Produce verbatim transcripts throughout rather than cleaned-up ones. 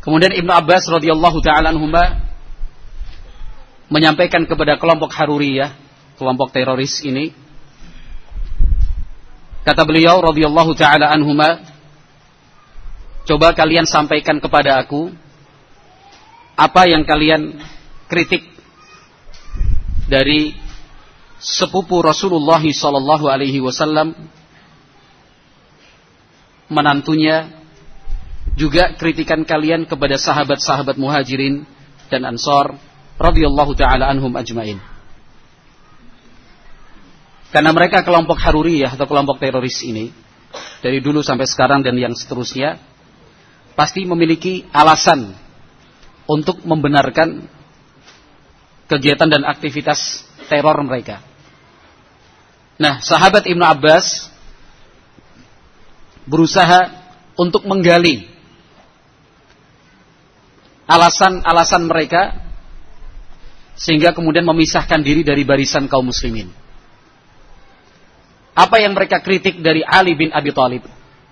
Kemudian Ibnu Abbas radhiyallahu taala anhuma menyampaikan kepada kelompok Haruriyah, kelompok teroris ini, kata beliau radhiyallahu taala anhuma, coba kalian sampaikan kepada aku apa yang kalian kritik dari sepupu Rasulullah sallallahu alaihi wasallam, menantunya, juga kritikan kalian kepada sahabat-sahabat Muhajirin dan Ansar radhiyallahu taala anhum ajmain. Karena mereka kelompok Haruriyah atau kelompok teroris ini dari dulu sampai sekarang dan yang seterusnya pasti memiliki alasan untuk membenarkan kegiatan dan aktivitas teror mereka. Nah, sahabat Ibnu Abbas berusaha untuk menggali alasan-alasan mereka sehingga kemudian memisahkan diri dari barisan kaum muslimin. Apa yang mereka kritik dari Ali bin Abi Thalib?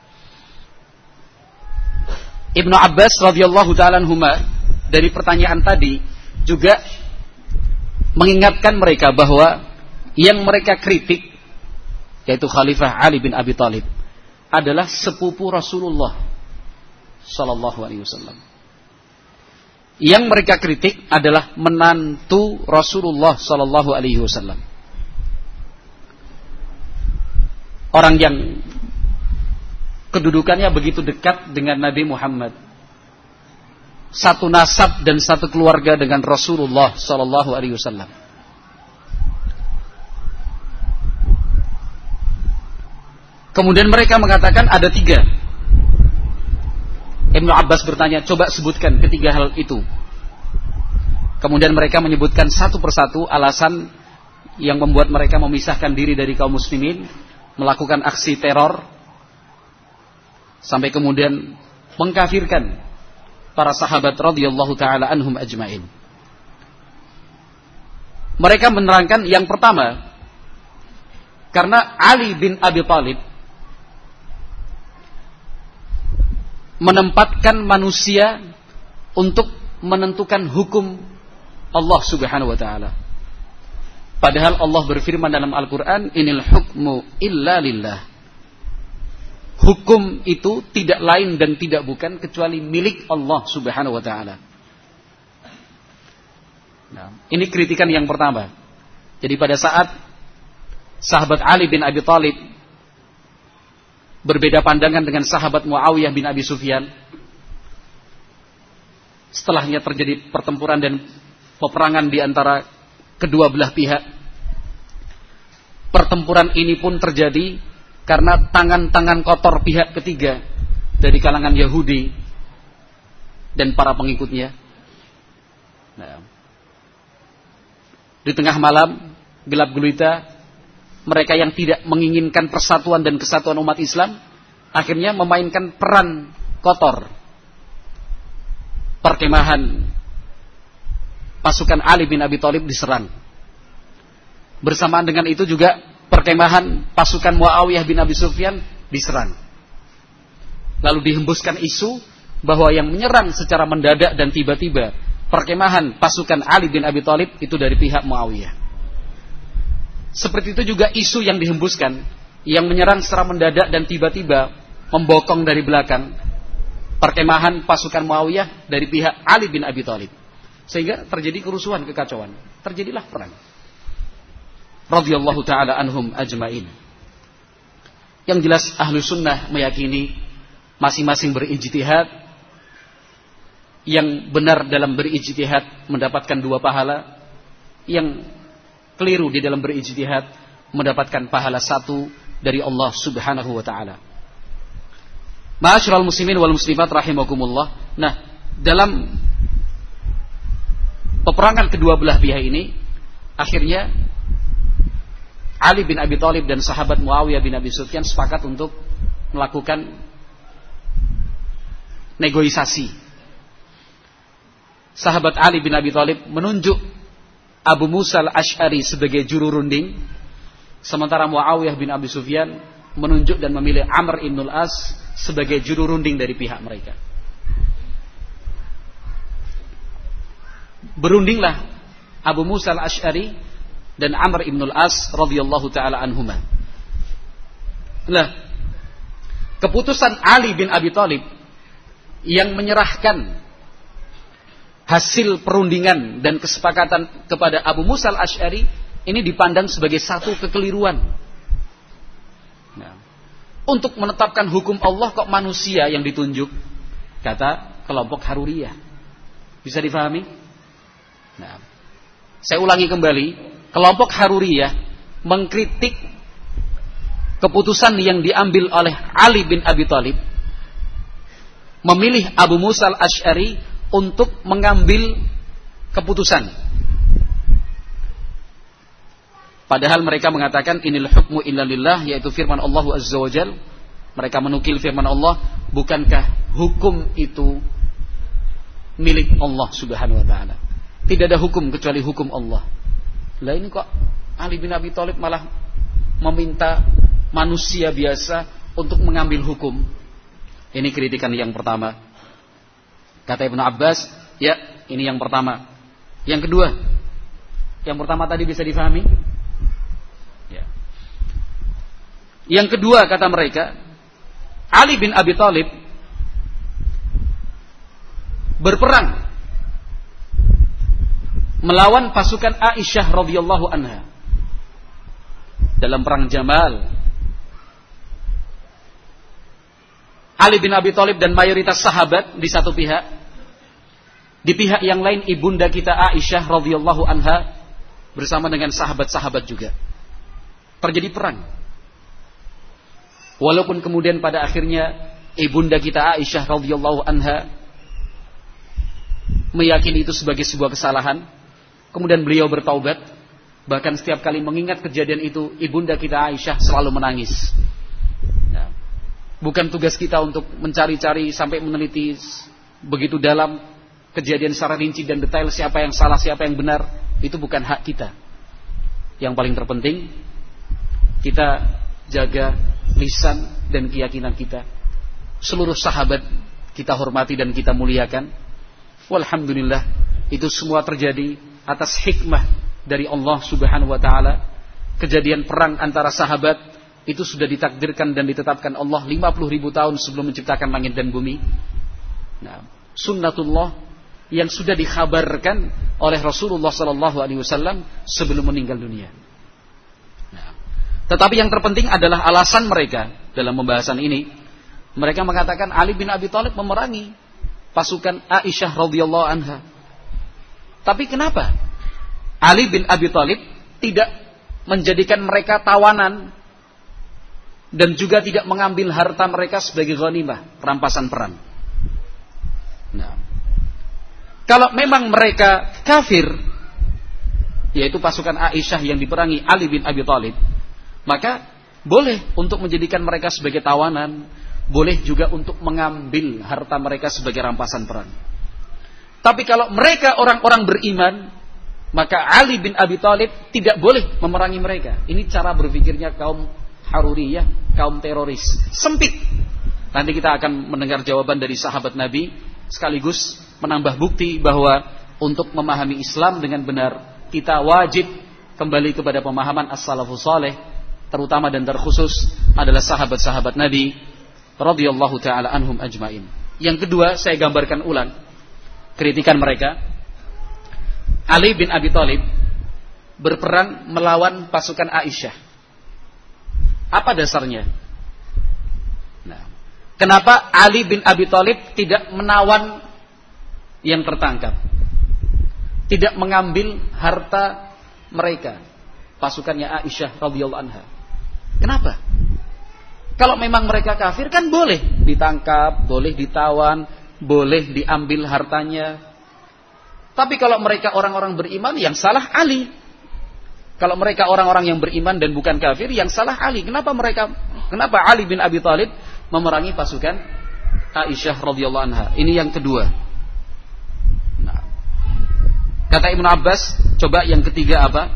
Ibnu Abbas radhiyallahu ta'ala anhuma dari pertanyaan tadi juga mengingatkan mereka bahwa yang mereka kritik, yaitu Khalifah Ali bin Abi Thalib, adalah sepupu Rasulullah sallallahu alaihi wasallam. Yang mereka kritik adalah menantu Rasulullah sallallahu alaihi wasallam. Orang yang kedudukannya begitu dekat dengan Nabi Muhammad, satu nasab dan satu keluarga dengan Rasulullah sallallahu alaihi wasallam. Kemudian mereka mengatakan ada tiga. Ibnu Abbas bertanya, coba sebutkan ketiga hal itu. Kemudian mereka menyebutkan satu persatu alasan yang membuat mereka memisahkan diri dari kaum muslimin, melakukan aksi teror, sampai kemudian mengkafirkan para sahabat radhiyallahu taala anhum ajmain. Mereka menerangkan yang pertama, karena Ali bin Abi Thalib menempatkan manusia untuk menentukan hukum Allah Subhanahu wa taala. Padahal Allah berfirman dalam Al-Qur'an, "Inil hukmu illa lillah." Hukum itu tidak lain dan tidak bukan kecuali milik Allah Subhanahu wa taala. Nah, ini kritikan yang pertama. Jadi pada saat sahabat Ali bin Abi Thalib berbeda pandangan dengan sahabat Muawiyah bin Abi Sufyan, setelahnya terjadi pertempuran dan peperangan di antara kedua belah pihak. Pertempuran ini pun terjadi karena tangan-tangan kotor pihak ketiga dari kalangan Yahudi dan para pengikutnya. Nah, di tengah malam gelap gulita, mereka yang tidak menginginkan persatuan dan kesatuan umat Islam akhirnya memainkan peran kotor. Perkemahan pasukan Ali bin Abi Thalib diserang. Bersamaan dengan itu juga perkemahan pasukan Muawiyah bin Abi Sufyan diserang. Lalu dihembuskan isu bahwa yang menyerang secara mendadak dan tiba-tiba perkemahan pasukan Ali bin Abi Thalib itu dari pihak Muawiyah. Seperti itu juga isu yang dihembuskan, yang menyerang secara mendadak dan tiba-tiba membokong dari belakang perkemahan pasukan Muawiyah dari pihak Ali bin Abi Thalib. Sehingga terjadi kerusuhan, kekacauan. Terjadilah perang. Radhiyallahu ta'ala anhum ajmain. Yang jelas ahlu sunnah meyakini masing-masing berijtihad. Yang benar dalam berijtihad mendapatkan dua pahala. Yang keliru di dalam berijtihad mendapatkan pahala satu dari Allah Subhanahu wa taala. Ma'asyiral muslimin wal muslimat rahimakumullah. Nah, dalam peperangan kedua belah pihak ini akhirnya Ali bin Abi Thalib dan sahabat Muawiyah bin Abi Sufyan sepakat untuk melakukan negosiasi. Sahabat Ali bin Abi Thalib menunjuk Abu Musa al-Ash'ari sebagai juru runding, sementara Muawiyah bin Abi Sufyan menunjuk dan memilih Amr ibn al-As sebagai juru runding dari pihak mereka. berundinglah Abu Musa al-Asy'ari dan Amr ibn al-As radhiyallahu taala anhuma. Nah, keputusan Ali bin Abi Thalib yang menyerahkan hasil perundingan dan kesepakatan kepada Abu Musa al-Asy'ari ini dipandang sebagai satu kekeliruan. Nah, untuk menetapkan hukum Allah kok manusia yang ditunjuk, kata kelompok Haruriyah. Bisa difahami? Nah, saya ulangi kembali, kelompok Haruriyah mengkritik keputusan yang diambil oleh Ali bin Abi Thalib memilih Abu Musa al-Asy'ari untuk mengambil keputusan. Padahal mereka mengatakan inil hukmu illa lillah, yaitu firman Allah Azza wa Jalla. Mereka menukil firman Allah, bukankah hukum itu milik Allah Subhanahu wa taala? Tidak ada hukum kecuali hukum Allah. Lah ini kok Ali bin Abi Thalib malah meminta manusia biasa untuk mengambil hukum. Ini kritikan yang pertama. Kata Ibnu Abbas, ya, ini yang pertama. Yang kedua, yang pertama tadi bisa difahami? Ya. Yang kedua kata mereka, Ali bin Abi Thalib berperang melawan pasukan Aisyah radhiyallahu anha dalam perang Jamal. Ali bin Abi Thalib dan mayoritas sahabat di satu pihak, di pihak yang lain ibunda kita Aisyah radhiyallahu anha bersama dengan sahabat-sahabat juga. Terjadi perang. Walaupun kemudian pada akhirnya ibunda kita Aisyah radhiyallahu anha meyakini itu sebagai sebuah kesalahan, kemudian beliau bertaubat. Bahkan setiap kali mengingat kejadian itu, ibunda kita Aisyah selalu menangis. Nah, bukan tugas kita untuk mencari-cari sampai meneliti begitu dalam kejadian secara rinci dan detail siapa yang salah, siapa yang benar. Itu bukan hak kita. Yang paling terpenting, kita jaga lisan dan keyakinan kita. Seluruh sahabat kita hormati dan kita muliakan. Walhamdulillah, itu semua terjadi atas hikmah dari Allah Subhanahu wa taala. Kejadian perang antara sahabat itu sudah ditakdirkan dan ditetapkan Allah lima puluh ribu tahun sebelum menciptakan langit dan bumi. Nah, sunnatullah yang sudah dikhabarkan oleh Rasulullah sallallahu alaihi wasallam sebelum meninggal dunia. Nah, tetapi yang terpenting adalah alasan mereka dalam pembahasan ini. Mereka mengatakan Ali bin Abi Thalib memerangi pasukan Aisyah radhiyallahu anha. Tapi kenapa Ali bin Abi Thalib tidak menjadikan mereka tawanan dan juga tidak mengambil harta mereka sebagai ghanimah, rampasan perang? Nah, kalau memang mereka kafir, yaitu pasukan Aisyah yang diperangi Ali bin Abi Thalib, maka boleh untuk menjadikan mereka sebagai tawanan, boleh juga untuk mengambil harta mereka sebagai rampasan perang. Tapi kalau mereka orang-orang beriman, maka Ali bin Abi Thalib tidak boleh memerangi mereka. Ini cara berpikirnya kaum Haruriyah, kaum teroris. Sempit. Nanti kita akan mendengar jawaban dari sahabat Nabi, sekaligus menambah bukti bahwa untuk memahami Islam dengan benar, kita wajib kembali kepada pemahaman as-salafus saleh, terutama dan terkhusus adalah sahabat-sahabat Nabi radhiyallahu taala anhum ajmain. Yang kedua, saya gambarkan ulang kritikan mereka. Ali bin Abi Thalib berperang melawan pasukan Aisyah. Apa dasarnya? Nah, kenapa Ali bin Abi Thalib tidak menawan yang tertangkap? Tidak mengambil harta mereka, pasukannya Aisyah radhiyallahu anha. Kenapa? Kalau memang mereka kafir kan boleh ditangkap, boleh ditawan, boleh diambil hartanya. Tapi kalau mereka orang-orang beriman, yang salah Ali. Kalau mereka orang-orang yang beriman dan bukan kafir, yang salah Ali. Kenapa mereka? Kenapa Ali bin Abi Thalib memerangi pasukan Aisyah radhiyallahu anha? Ini yang kedua. Nah, kata Ibnu Abbas, coba yang ketiga apa?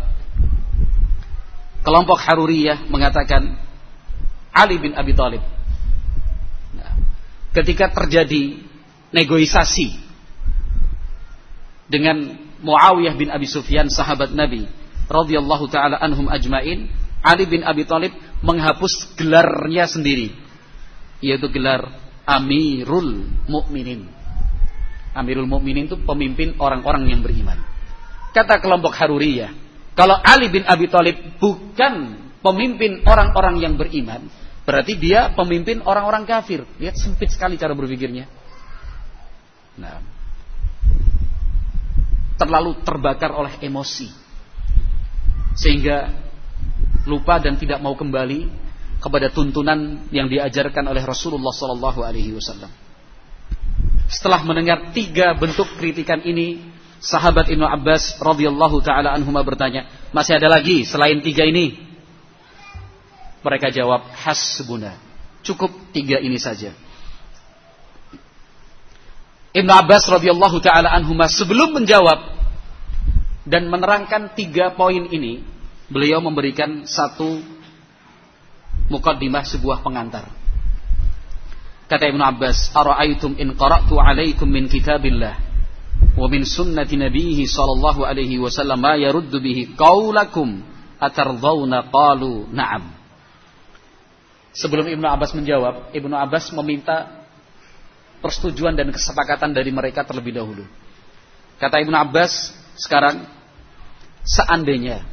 Kelompok Haruriyah mengatakan Ali bin Abi Thalib. Nah, ketika terjadi negosiasi dengan Muawiyah bin Abi Sufyan, sahabat Nabi radhiyallahu taala anhum ajmain, Ali bin Abi Thalib menghapus gelarnya sendiri, yaitu gelar Amirul Mukminin. Amirul Mukminin itu pemimpin orang-orang yang beriman. Kata kelompok Haruriyah, kalau Ali bin Abi Thalib bukan pemimpin orang-orang yang beriman, berarti dia pemimpin orang-orang kafir. Lihat sempit sekali cara berpikirnya. Nah, terlalu terbakar oleh emosi sehingga lupa dan tidak mau kembali kepada tuntunan yang diajarkan oleh Rasulullah sallallahu alaihi wasallam. Setelah mendengar tiga bentuk kritikan ini, sahabat Ibnu Abbas radhiyallahu taala anhuma bertanya, "Masih ada lagi selain tiga ini?" Mereka jawab, "Hasbuna." Cukup tiga ini saja. Ibnu Abbas radhiyallahu taala anhuma sebelum menjawab dan menerangkan tiga poin ini, beliau memberikan satu muqaddimah, sebuah pengantar. Kata Ibnu Abbas, "Ara'aitum in qara'tu 'alaikum min kitabillah wa min sunnati nabiyhi sallallahu alaihi wasallam ma yaruddu bihi qaulakum atardawna?" Qalu, "Na'am." Sebelum Ibnu Abbas menjawab, Ibnu Abbas meminta persetujuan dan kesepakatan dari mereka terlebih dahulu. Kata Ibnu Abbas, sekarang seandainya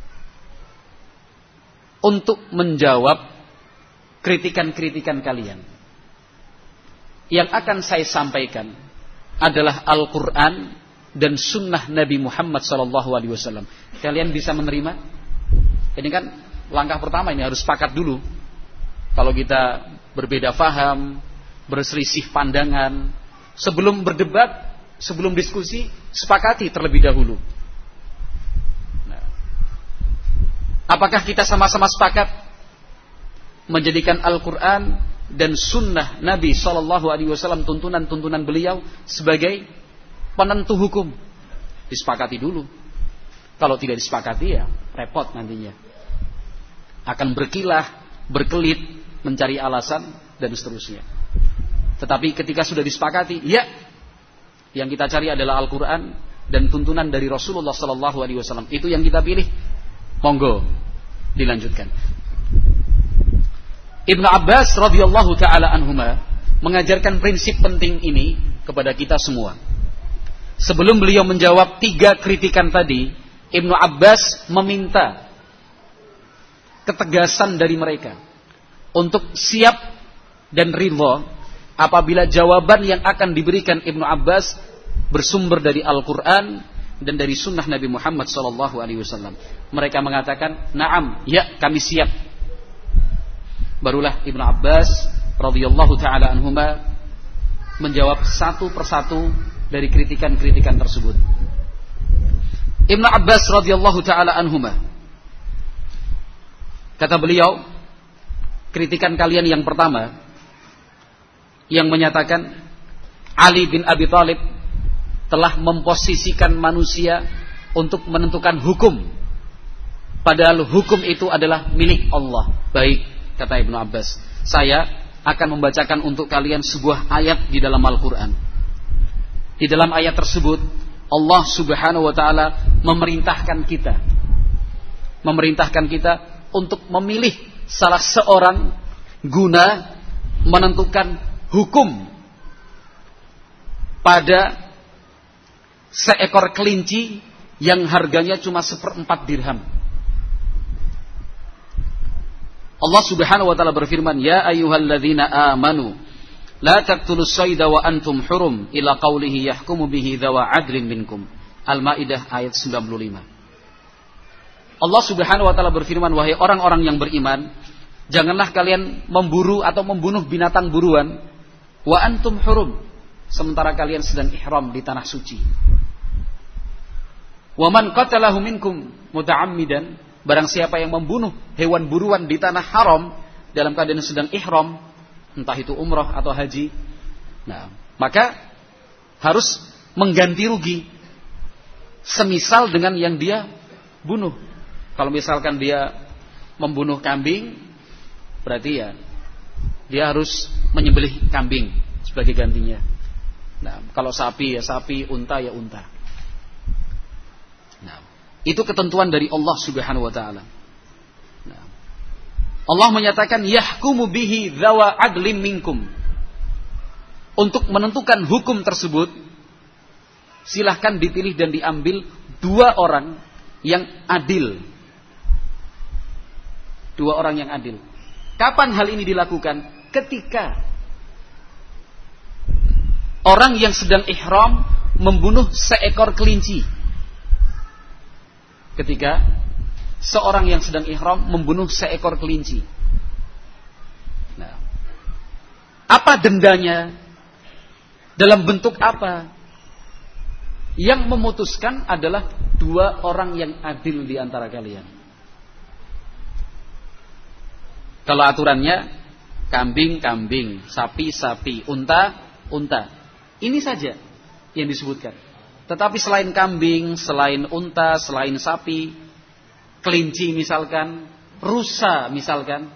untuk menjawab kritikan-kritikan kalian, yang akan saya sampaikan adalah Al-Quran dan Sunnah Nabi Muhammad sallallahu alaihi wasallam, kalian bisa menerima? Ini kan langkah pertama, ini harus sepakat dulu. Kalau kita berbeda faham, berselisih pandangan, sebelum berdebat, sebelum diskusi, sepakati terlebih dahulu. Nah, apakah kita sama-sama sepakat menjadikan Al-Quran dan Sunnah Nabi Sallallahu Alaihi Wasallam, tuntunan-tuntunan beliau sebagai penentu hukum? Disepakati dulu. Kalau tidak disepakati, ya repot nantinya. Akan berkilah, berkelit, mencari alasan dan seterusnya. Tetapi ketika sudah disepakati, ya, yang kita cari adalah Al-Quran dan tuntunan dari Rasulullah Sallallahu Alaihi Wasallam, itu yang kita pilih. Monggo dilanjutkan. Ibnu Abbas radhiyallahu taala anhuma mengajarkan prinsip penting ini kepada kita semua. Sebelum beliau menjawab tiga kritikan tadi, Ibnu Abbas meminta ketegasan dari mereka untuk siap dan ridha apabila jawaban yang akan diberikan Ibnu Abbas bersumber dari Al-Quran dan dari Sunnah Nabi Muhammad sallallahu alaihi wasallam. Mereka mengatakan, "Na'am, ya, kami siap." Barulah Ibnu Abbas radhiyallahu taala anhuma menjawab satu persatu dari kritikan-kritikan tersebut. Ibnu Abbas radhiyallahu taala anhuma, kata beliau, kritikan kalian yang pertama yang menyatakan Ali bin Abi Thalib telah memposisikan manusia untuk menentukan hukum, padahal hukum itu adalah milik Allah. Baik, kata Ibnu Abbas, saya akan membacakan untuk kalian sebuah ayat di dalam Al-Quran. Di dalam ayat tersebut Allah subhanahu wa ta'ala memerintahkan kita Memerintahkan kita untuk memilih salah seorang guna menentukan hukum pada seekor kelinci yang harganya cuma seperempat dirham. Allah subhanahu wa ta'ala berfirman, "Ya ayyuhalladzina amanu la taqtulus sayda wa antum hurum ila qawlihi yahkumu bihi dhawa adlin minkum." Al-Maidah ayat sembilan puluh lima. Allah subhanahu wa ta'ala berfirman, wahai orang-orang yang beriman, janganlah kalian memburu atau membunuh binatang buruan wa antum hurum, sementara kalian sedang ihram di tanah suci. Wa man qatalahu minkum muta'ammidan, barang siapa yang membunuh hewan buruan di tanah haram dalam keadaan sedang ihram, entah itu umrah atau haji, nah, maka harus mengganti rugi semisal dengan yang dia bunuh. Kalau misalkan dia membunuh kambing, berarti ya dia harus menyembelih kambing sebagai gantinya. Nah, kalau sapi ya sapi, unta ya unta. Itu ketentuan dari Allah Subhanahu wa taala. Nah, Allah menyatakan yahkumu bihi dzawa adlim minkum. Untuk menentukan hukum tersebut, silahkan dipilih dan diambil dua orang yang adil. Dua orang yang adil. Kapan hal ini dilakukan? Ketika orang yang sedang ihram membunuh seekor kelinci. Ketika seorang yang sedang ihram membunuh seekor kelinci. Nah, apa dendanya? Dalam bentuk apa? Yang memutuskan adalah dua orang yang adil di antara kalian. Kalau aturannya kambing, kambing, sapi, sapi, unta, unta. Ini saja yang disebutkan. Tetapi selain kambing, selain unta, selain sapi, kelinci misalkan, rusa misalkan,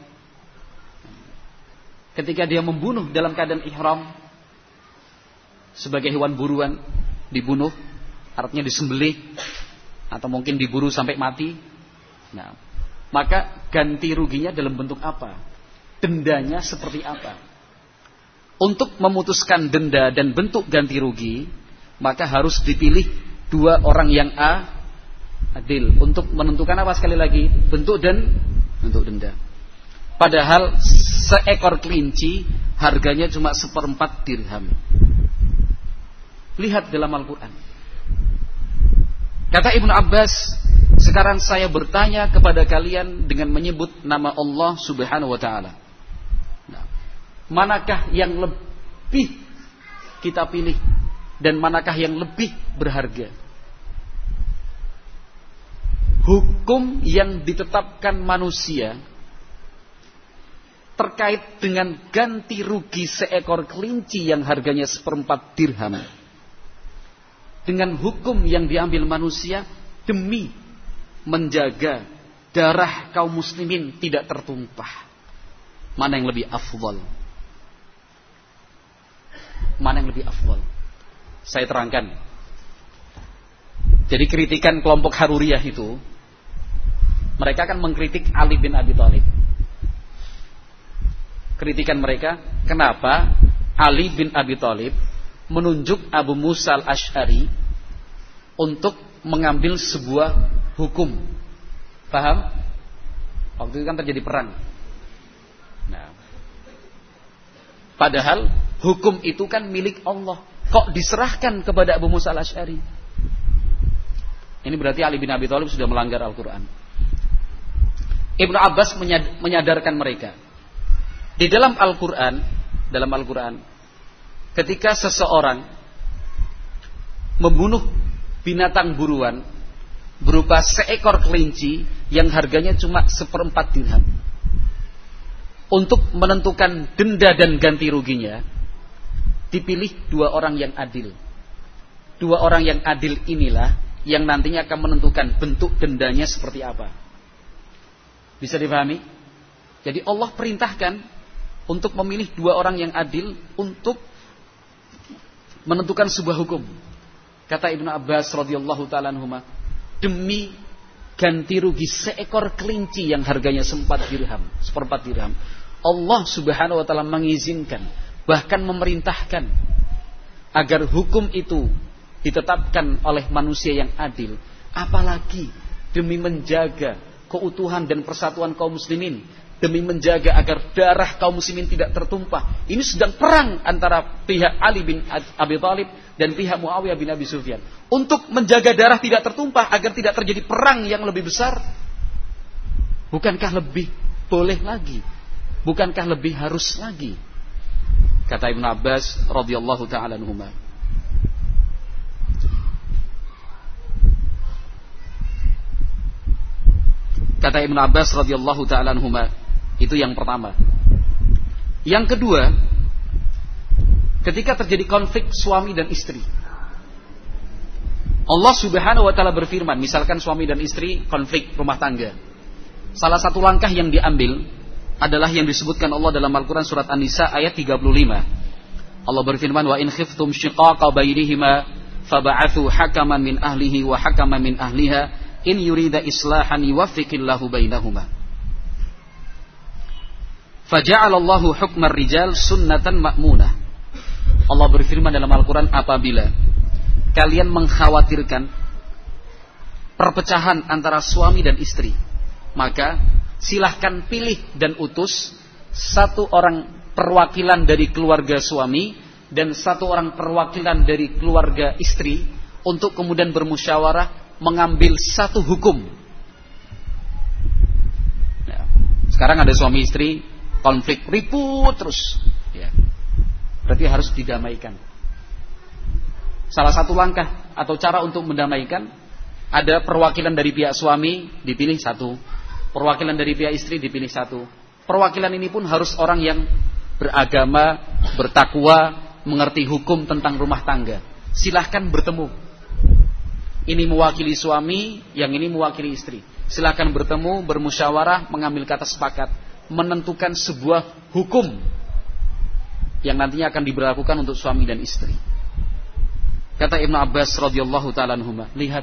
ketika dia membunuh dalam keadaan ihram sebagai hewan buruan, dibunuh, artinya disembelih atau mungkin diburu sampai mati. Nah, maka ganti ruginya dalam bentuk apa? Dendanya seperti apa? Untuk memutuskan denda dan bentuk ganti rugi, maka harus dipilih dua orang yang a, adil. Untuk menentukan apa sekali lagi? Bentuk dan bentuk denda. Padahal seekor kelinci harganya cuma seperempat dirham. Lihat dalam Al-Quran. Kata Ibnu Abbas, sekarang saya bertanya kepada kalian dengan menyebut nama Allah Subhanahu wa taala. Nah, manakah yang lebih kita pilih dan manakah yang lebih berharga? Hukum yang ditetapkan manusia terkait dengan ganti rugi seekor kelinci yang harganya seperempat dirham, dengan hukum yang diambil manusia demi menjaga darah kaum muslimin tidak tertumpah, mana yang lebih afdal? Mana yang lebih afdal? Saya terangkan. Jadi kritikan kelompok Haruriyah itu, mereka akan mengkritik Ali bin Abi Thalib. Kritikan mereka, kenapa Ali bin Abi Thalib menunjuk Abu Musa al-Asy'ari untuk mengambil sebuah hukum. Paham? Waktu itu kan terjadi perang. Nah, padahal hukum itu kan milik Allah. Kok diserahkan kepada Abu Musa al-Asy'ari? Ini berarti Ali bin Abi Thalib sudah melanggar Al-Quran. Ibnu Abbas menyadarkan mereka. Di dalam Al-Quran, dalam Al-Quran, ketika seseorang membunuh binatang buruan berupa seekor kelinci yang harganya cuma seperempat dirham, untuk menentukan denda dan ganti ruginya, dipilih dua orang yang adil. Dua orang yang adil inilah yang nantinya akan menentukan bentuk dendanya seperti apa. Bisa dipahami? Jadi Allah perintahkan untuk memilih dua orang yang adil untuk menentukan sebuah hukum. Kata Ibnu Abbas radhiyallahu ta'ala anhuma, demi ganti rugi seekor kelinci yang harganya seperempat dirham, seperempat dirham, Allah Subhanahu wa taala mengizinkan, bahkan memerintahkan agar hukum itu ditetapkan oleh manusia yang adil. Apalagi demi menjaga keutuhan dan persatuan kaum muslimin, demi menjaga agar darah kaum muslimin tidak tertumpah. Ini sedang perang antara pihak Ali bin Abi Thalib dan pihak Muawiyah bin Abi Sufyan. Untuk menjaga darah tidak tertumpah agar tidak terjadi perang yang lebih besar, bukankah lebih boleh lagi? Bukankah lebih harus lagi? Kata Ibnu Abbas radhiyallahu ta'ala anhuma. Kata Ibnu Abbas radhiyallahu ta'ala anhuma, itu yang pertama. Yang kedua, ketika terjadi konflik suami dan istri, Allah Subhanahu wa taala berfirman, misalkan suami dan istri konflik rumah tangga, salah satu langkah yang diambil adalah yang disebutkan Allah dalam Al-Quran surat An-Nisa ayat tiga puluh lima. Allah berfirman, wa in khiftum shiqaqa bainihima fab'athu hakaman min ahlihi wa hakaman min ahliha in yurida islahan yuwaffiqillahu bainahuma. Faja'alallahu hukmar rijal sunnatan ma'munah. Allah berfirman dalam Al-Quran, apabila kalian mengkhawatirkan perpecahan antara suami dan istri, maka silahkan pilih dan utus satu orang perwakilan dari keluarga suami dan satu orang perwakilan dari keluarga istri untuk kemudian bermusyawarah mengambil satu hukum. Ya. Sekarang ada suami istri konflik ribut terus, ya. Berarti harus didamaikan. Salah satu langkah atau cara untuk mendamaikan, ada perwakilan dari pihak suami dipilih satu, perwakilan dari pihak istri dipilih satu. Perwakilan ini pun harus orang yang beragama, bertakwa, mengerti hukum tentang rumah tangga. Silahkan bertemu. Ini mewakili suami, yang ini mewakili istri. Silahkan bertemu, bermusyawarah, mengambil kata sepakat, menentukan sebuah hukum yang nantinya akan diberlakukan untuk suami dan istri. Kata Ibnu Abbas radhiyallahu ta'ala anhuma, lihat,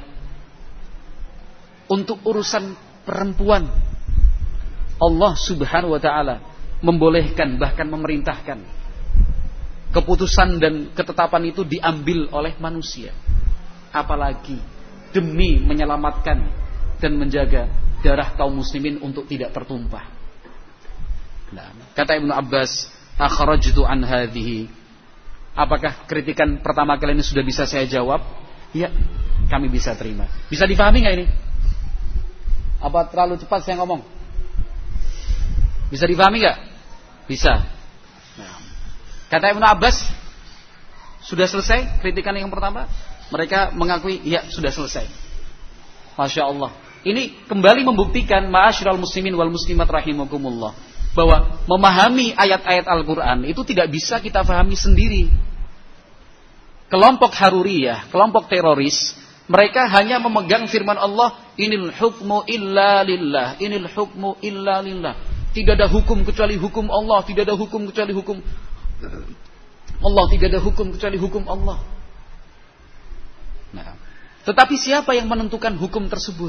untuk urusan perempuan Allah subhanahu wa ta'ala membolehkan, bahkan memerintahkan keputusan dan ketetapan itu diambil oleh manusia, apalagi demi menyelamatkan dan menjaga darah kaum muslimin untuk tidak tertumpah. Nah, kata Ibnu Abbas, akhrajtu an hadhihi. Apakah kritikan pertama kali ini sudah bisa saya jawab? Ya, kami bisa terima. Bisa dipahami nggak ini? Apa terlalu cepat saya ngomong? Bisa dipahami nggak? Bisa. Nah, kata Ibnu Abbas, sudah selesai kritikan yang pertama? Mereka mengakui, ya sudah selesai. Masya Allah. Ini kembali membuktikan, ma'asyiral muslimin wal muslimat rahimakumullah, bahwa memahami ayat-ayat Al-Quran itu tidak bisa kita pahami sendiri. Kelompok Haruriyah, kelompok teroris, mereka hanya memegang firman Allah, inil hukmu illa lillah, inil hukmu illa lillah. Tidak ada hukum kecuali hukum Allah, tidak ada hukum kecuali hukum Allah, tidak ada hukum kecuali hukum Allah. Nah, tetapi siapa yang menentukan hukum tersebut?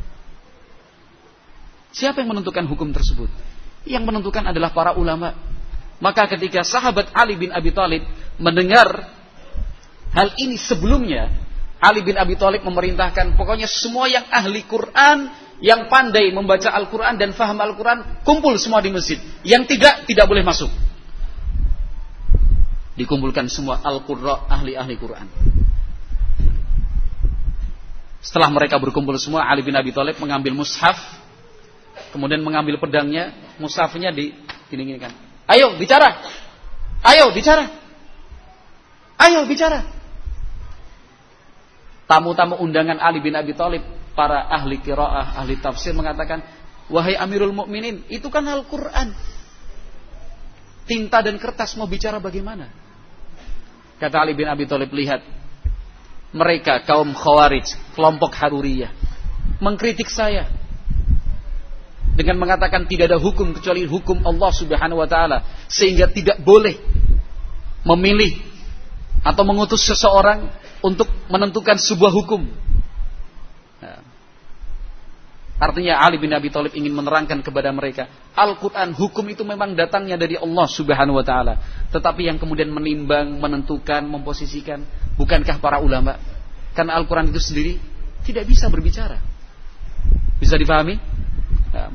Siapa yang menentukan hukum tersebut? Yang menentukan adalah para ulama. Maka ketika sahabat Ali bin Abi Thalib mendengar hal ini sebelumnya, Ali bin Abi Thalib memerintahkan, pokoknya semua yang ahli Quran, yang pandai membaca Al-Quran dan faham Al-Quran, kumpul semua di masjid. Yang tidak, tidak boleh masuk. Dikumpulkan semua Al-Qurra, ahli-ahli Quran. Setelah mereka berkumpul semua, Ali bin Abi Thalib mengambil mushaf, kemudian mengambil pedangnya, mushafnya di gini-gini kan. Ayo bicara. Ayo bicara. Ayo bicara. Tamu-tamu undangan Ali bin Abi Thalib, para ahli qiraah, ahli tafsir mengatakan, wahai Amirul Mukminin, itu kan Al-Quran. Tinta dan kertas mau bicara bagaimana? Kata Ali bin Abi Thalib, lihat, mereka kaum Khawarij, kelompok Haruriyah, mengkritik saya dengan mengatakan tidak ada hukum kecuali hukum Allah subhanahu wa ta'ala, sehingga tidak boleh memilih atau mengutus seseorang untuk menentukan sebuah hukum. Nah, artinya Ali bin Abi Thalib ingin menerangkan kepada mereka, Al-Quran, hukum itu memang datangnya dari Allah subhanahu wa ta'ala, tetapi yang kemudian menimbang, menentukan, memposisikan, bukankah para ulama? Karena Al-Quran itu sendiri tidak bisa berbicara. Bisa dipahami? Nah,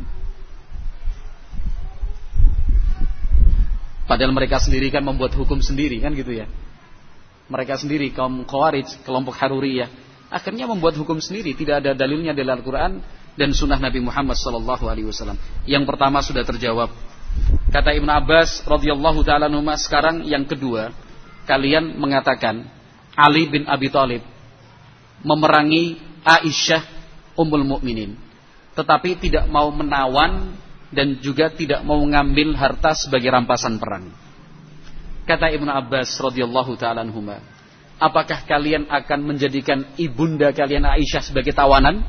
padahal mereka sendiri kan membuat hukum sendiri kan gitu ya. Mereka sendiri kaum Khawarij, kelompok Haruriyah, akhirnya membuat hukum sendiri, tidak ada dalilnya dari Al-Quran dan sunnah Nabi Muhammad sallallahu alaihi wasallam. Yang pertama sudah terjawab. Kata Ibnu Abbas radhiyallahu taala anhu, sekarang yang kedua, kalian mengatakan Ali bin Abi Thalib memerangi Aisyah Ummul Mukminin, tetapi tidak mau menawan dan juga tidak mau mengambil harta sebagai rampasan perang. Kata Ibnu Abbas radhiyallahu taala anhuma, apakah kalian akan menjadikan ibunda kalian Aisyah sebagai tawanan?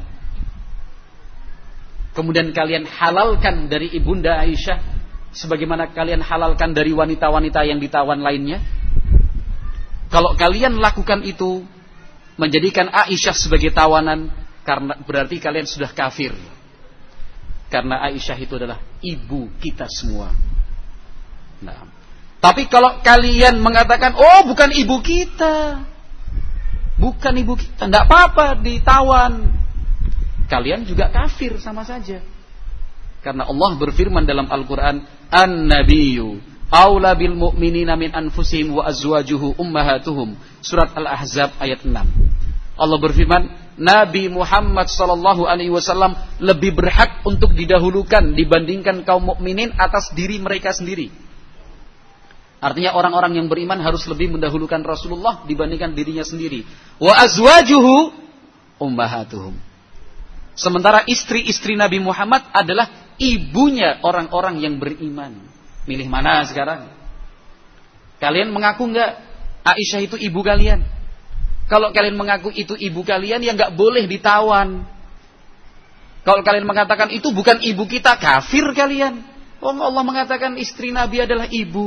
Kemudian kalian halalkan dari ibunda Aisyah sebagaimana kalian halalkan dari wanita-wanita yang ditawan lainnya? Kalau kalian lakukan itu, menjadikan Aisyah sebagai tawanan, karena berarti kalian sudah kafir. Karena Aisyah itu adalah ibu kita semua. Nah, tapi kalau kalian mengatakan, oh bukan ibu kita, bukan ibu kita, tidak apa-apa ditawan, kalian juga kafir sama saja. Karena Allah berfirman dalam Al-Quran, An-Nabiyyu Aula bil mu'minina min anfusihim wa azwajuhu ummahatuhum. Surat Al-Ahzab ayat enam. Allah berfirman, Nabi Muhammad sallallahu alaihi wasallam lebih berhak untuk didahulukan dibandingkan kaum mukminin atas diri mereka sendiri. Artinya orang-orang yang beriman harus lebih mendahulukan Rasulullah dibandingkan dirinya sendiri. Wa azwajuhu ummahatuhum. Sementara istri-istri Nabi Muhammad adalah ibunya orang-orang yang beriman. Milih mana sekarang? Kalian mengaku enggak Aisyah itu ibu kalian? Kalau kalian mengaku itu ibu kalian, ya enggak boleh ditawan. Kalau kalian mengatakan itu bukan ibu kita, kafir kalian. Oh, Allah mengatakan istri Nabi adalah ibu.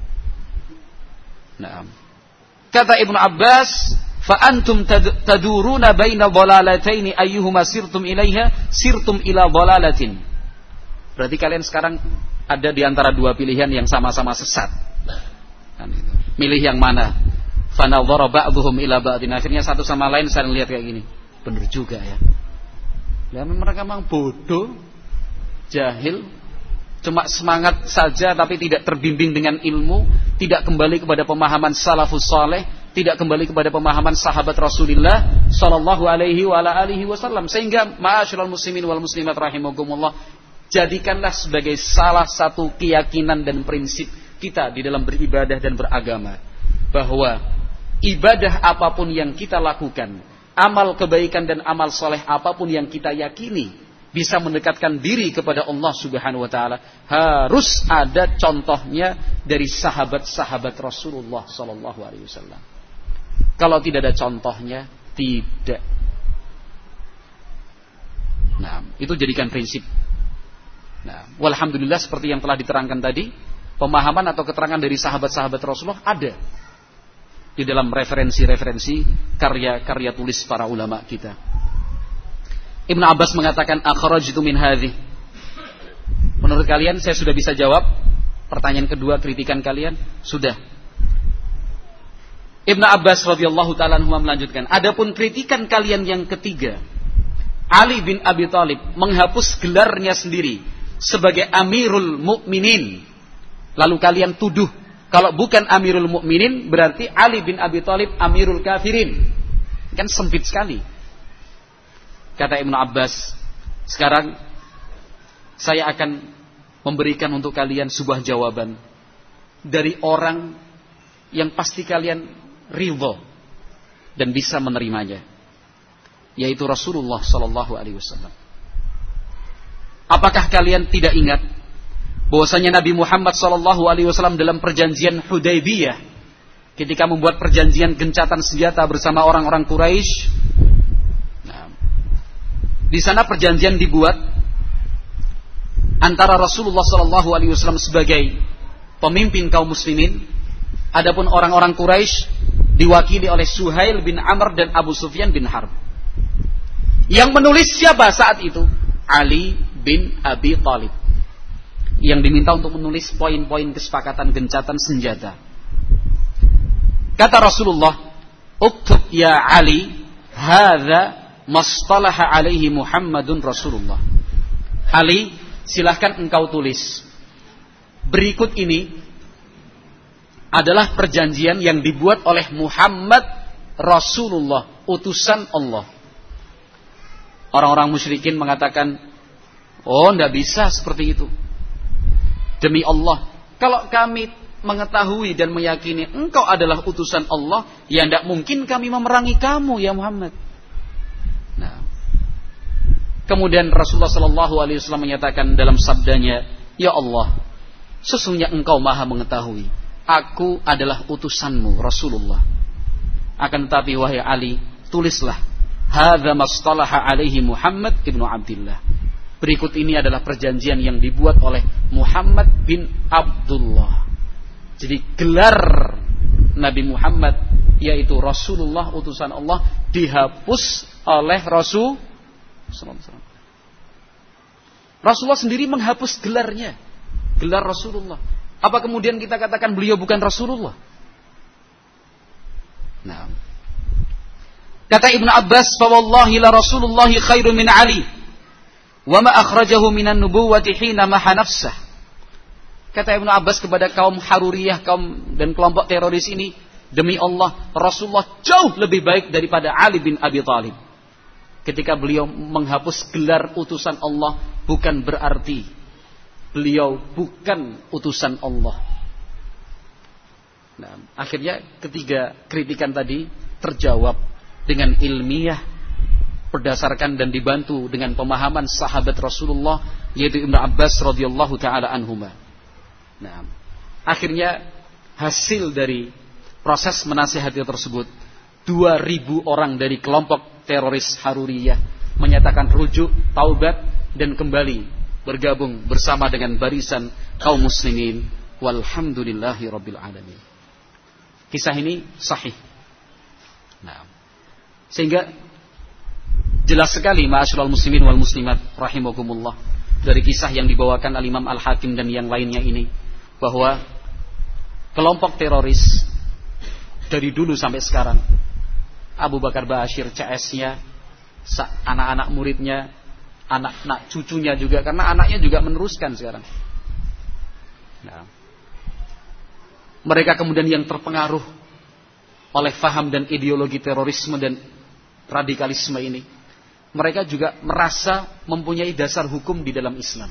Nah, kata Ibnu Abbas, fa antum taduruna baina dhalalataini ayyuhuma sirtum ilaiha sirtum ila dhalalatin. Berarti kalian sekarang ada di antara dua pilihan yang sama-sama sesat. Kan itu. Milih yang mana? Fa nadhara ba'dhum ila ba'din. Akhirnya satu sama lain saling lihat kayak gini. Benar juga ya. Ya mereka memang bodoh, jahil, cuma semangat saja tapi tidak terbimbing dengan ilmu, tidak kembali kepada pemahaman salafus saleh, tidak kembali kepada pemahaman sahabat Rasulullah sallallahu alaihi wa ala alihi wasallam. Sehingga ma'asyiral muslimin wal muslimat rahimakumullah, jadikanlah sebagai salah satu keyakinan dan prinsip kita di dalam beribadah dan beragama, bahwa ibadah apapun yang kita lakukan, amal kebaikan dan amal soleh apapun yang kita yakini bisa mendekatkan diri kepada Allah Subhanahu wa taala, harus ada contohnya dari sahabat-sahabat Rasulullah sallallahu alaihi wasallam. Kalau tidak ada contohnya, tidak. Nah, itu jadikan prinsip. Nah, walhamdulillah seperti yang telah diterangkan tadi, pemahaman atau keterangan dari sahabat-sahabat Rasulullah ada di dalam referensi-referensi karya-karya tulis para ulama kita. Ibnu Abbas mengatakan, akhrajtu min hadhi. Menurut kalian saya sudah bisa jawab pertanyaan kedua, kritikan kalian? Sudah. Ibnu Abbas radhiyallahu ta'ala anhu melanjutkan, adapun kritikan kalian yang ketiga, Ali bin Abi Thalib menghapus gelarnya sendiri sebagai Amirul Mukminin, lalu kalian tuduh kalau bukan Amirul Mukminin berarti Ali bin Abi Thalib Amirul Kafirin. Kan sempit sekali. Kata Ibnu Abbas, sekarang saya akan memberikan untuk kalian sebuah jawaban dari orang yang pasti kalian ridho dan bisa menerimanya, yaitu Rasulullah sallallahu alaihi wasallam. Apakah kalian tidak ingat bahwasanya Nabi Muhammad sallallahu alaihi wasallam dalam perjanjian Hudaybiyah, ketika membuat perjanjian gencatan senjata bersama orang-orang Quraisy, nah, di sana perjanjian dibuat antara Rasulullah sallallahu alaihi wasallam sebagai pemimpin kaum muslimin, adapun orang-orang Quraisy diwakili oleh Suhail bin Amr dan Abu Sufyan bin Harb. Yang menulis siapa saat itu? Ali bin Abi Thalib, yang diminta untuk menulis poin-poin kesepakatan gencatan senjata. Kata Rasulullah, uktub ya Ali, hadza mastalaha alaihi Muhammadun Rasulullah. Ali, silahkan engkau tulis. Berikut ini adalah perjanjian yang dibuat oleh Muhammad Rasulullah, utusan Allah. Orang-orang musyrikin mengatakan, oh, tidak bisa seperti itu. Demi Allah, kalau kami mengetahui dan meyakini engkau adalah utusan Allah, ya tidak mungkin kami memerangi kamu ya Muhammad. Nah, kemudian Rasulullah Sallallahu Alaihi Wasallam menyatakan dalam sabdanya, ya Allah, sesungguhnya engkau maha mengetahui, aku adalah utusanmu Rasulullah. Akan tetapi wahai Ali, tulislah, hadza mastalaha alaihi Muhammad ibnu Abdillah. Berikut ini adalah perjanjian yang dibuat oleh Muhammad bin Abdullah. Jadi gelar Nabi Muhammad, yaitu Rasulullah utusan Allah, dihapus oleh Rasul Rasulullah sendiri menghapus gelarnya, gelar Rasulullah. Apa kemudian kita katakan beliau bukan Rasulullah? Nah, kata Ibnu Abbas, "Fa wallahi la Rasulullah khairu min Ali, wa ma akhrajahu minan nubuwwati hina maha nafsah." Kata Ibnu Abbas kepada kaum Haruriyah, kaum dan kelompok teroris ini, demi Allah, Rasulullah jauh lebih baik daripada Ali bin Abi Thalib. Ketika beliau menghapus gelar utusan Allah, bukan berarti beliau bukan utusan Allah. Nah, akhirnya ketiga kritikan tadi terjawab dengan ilmiah, berdasarkan dan dibantu dengan pemahaman sahabat Rasulullah, yaitu Ibnu Abbas radhiyallahu taala anhuma. Nah, akhirnya hasil dari proses menasihati tersebut, dua ribu orang dari kelompok teroris Haruriyah menyatakan rujuk, taubat, dan kembali bergabung bersama dengan barisan kaum muslimin. Walhamdulillahi rabbil alamin. Kisah ini sahih. Nah, sehingga jelas sekali ma'asyiral muslimin wal muslimat rahimakumullah, dari kisah yang dibawakan al-Imam Al-Hakim dan yang lainnya ini, bahwa kelompok teroris dari dulu sampai sekarang, Abu Bakar Bashir C S-nya, anak-anak muridnya, anak-anak cucunya juga, karena anaknya juga meneruskan sekarang. Nah, mereka kemudian yang terpengaruh oleh faham dan ideologi terorisme dan radikalisme ini, mereka juga merasa mempunyai dasar hukum di dalam Islam.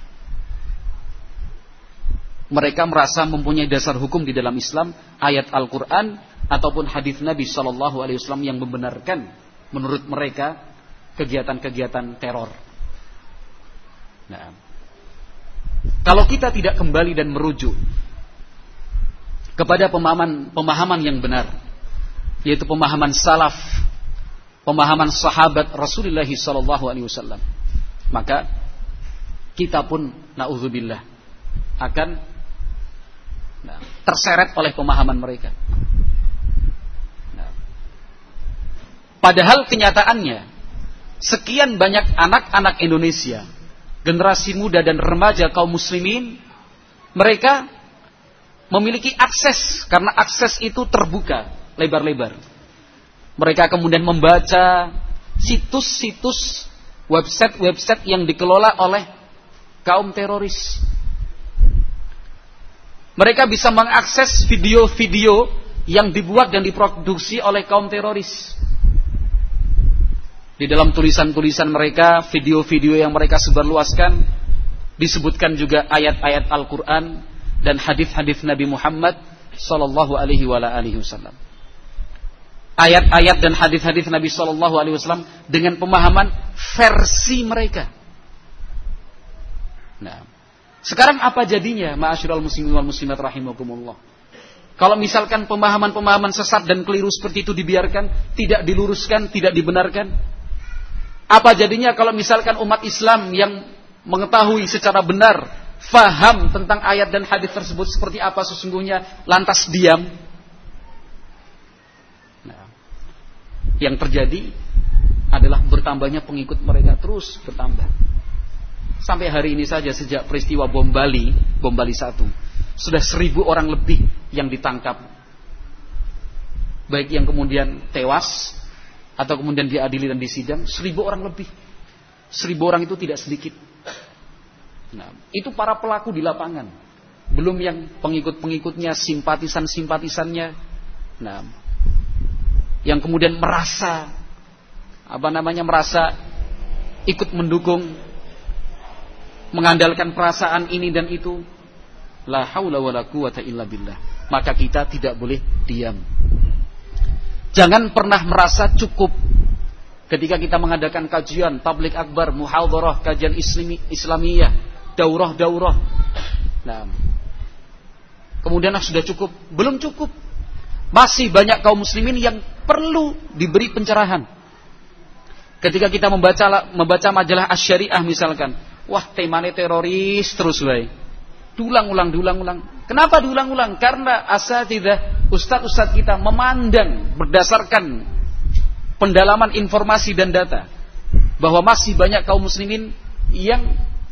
Mereka merasa mempunyai dasar hukum di dalam Islam, ayat Al-Quran ataupun hadis Nabi shallallahu alaihi wasallam yang membenarkan menurut mereka kegiatan-kegiatan teror. Nah, kalau kita tidak kembali dan merujuk kepada pemahaman pemahaman yang benar, yaitu pemahaman salaf, pemahaman sahabat Rasulullah shallallahu alaihi wasallam, maka kita pun naudzubillah akan nah, terseret oleh pemahaman mereka. Nah, padahal kenyataannya sekian banyak anak-anak Indonesia, generasi muda dan remaja kaum muslimin, mereka memiliki akses, karena akses itu terbuka lebar-lebar. Mereka kemudian membaca situs-situs, website-website yang dikelola oleh kaum teroris. Mereka bisa mengakses video-video yang dibuat dan diproduksi oleh kaum teroris. Di dalam tulisan-tulisan mereka, video-video yang mereka sebarluaskan, disebutkan juga ayat-ayat Al-Quran dan hadis-hadis Nabi Muhammad sallallahu alaihi wasallam. Ayat-ayat dan hadis-hadis Nabi sallallahu alaihi wasallam dengan pemahaman versi mereka. Nah, sekarang apa jadinya, ma'asyiral muslimin wal muslimat rahimakumullah? Kalau misalkan pemahaman-pemahaman sesat dan keliru seperti itu dibiarkan, tidak diluruskan, tidak dibenarkan, apa jadinya kalau misalkan umat Islam yang mengetahui secara benar, faham tentang ayat dan hadis tersebut seperti apa sesungguhnya, lantas diam? Nah, yang terjadi adalah bertambahnya pengikut mereka, terus bertambah. Sampai hari ini saja, sejak peristiwa bom Bali, bom Bali satu, sudah seribu orang lebih yang ditangkap, baik yang kemudian tewas atau kemudian diadili dan disidang, seribu orang lebih. Seribu orang itu tidak sedikit. Nah, itu para pelaku di lapangan, belum yang pengikut-pengikutnya, simpatisan-simpatisannya. Nah, yang kemudian merasa apa namanya merasa ikut mendukung, mengandalkan perasaan ini dan itu. La haula wala quwata illa billah. Maka kita tidak boleh diam. Jangan pernah merasa cukup ketika kita mengadakan kajian, tabligh akbar, muhadharah, kajian islami, islamiyah, daurah-daurah. Nah, kemudian sudah cukup. Belum cukup. Masih banyak kaum muslimin yang perlu diberi pencerahan. Ketika kita membaca membaca majalah Asy-Syariah misalkan, wah temanya teroris terus baik. Diulang-ulang, diulang-ulang. Kenapa diulang-ulang? Karena asatidzah, ustaz-ustaz kita memandang berdasarkan pendalaman informasi dan data bahwa masih banyak kaum muslimin yang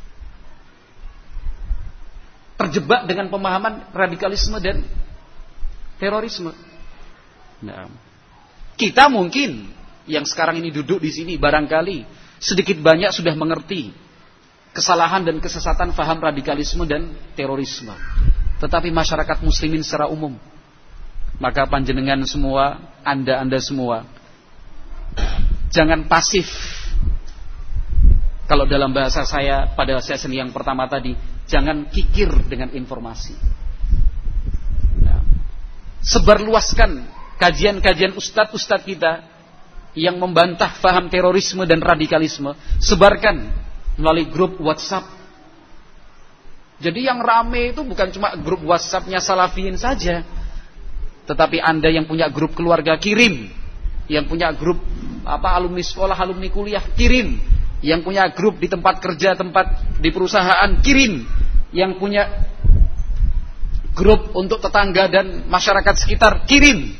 terjebak dengan pemahaman radikalisme dan terorisme. Nah, kita mungkin yang sekarang ini duduk di sini barangkali sedikit banyak sudah mengerti kesalahan dan kesesatan faham radikalisme dan terorisme. Tetapi masyarakat muslimin secara umum, maka panjenengan semua, anda-anda semua, jangan pasif. Kalau dalam bahasa saya pada sesi yang pertama tadi, jangan kikir dengan informasi. Nah, sebarluaskan kajian-kajian ustadz-ustadz kita yang membantah faham terorisme dan radikalisme, sebarkan melalui grup WhatsApp. Jadi yang rame itu bukan cuma grup WhatsAppnya Salafiyin saja, tetapi anda yang punya grup keluarga kirim, yang punya grup apa alumni sekolah, alumni kuliah kirim, yang punya grup di tempat kerja, tempat di perusahaan kirim, yang punya grup untuk tetangga dan masyarakat sekitar kirim.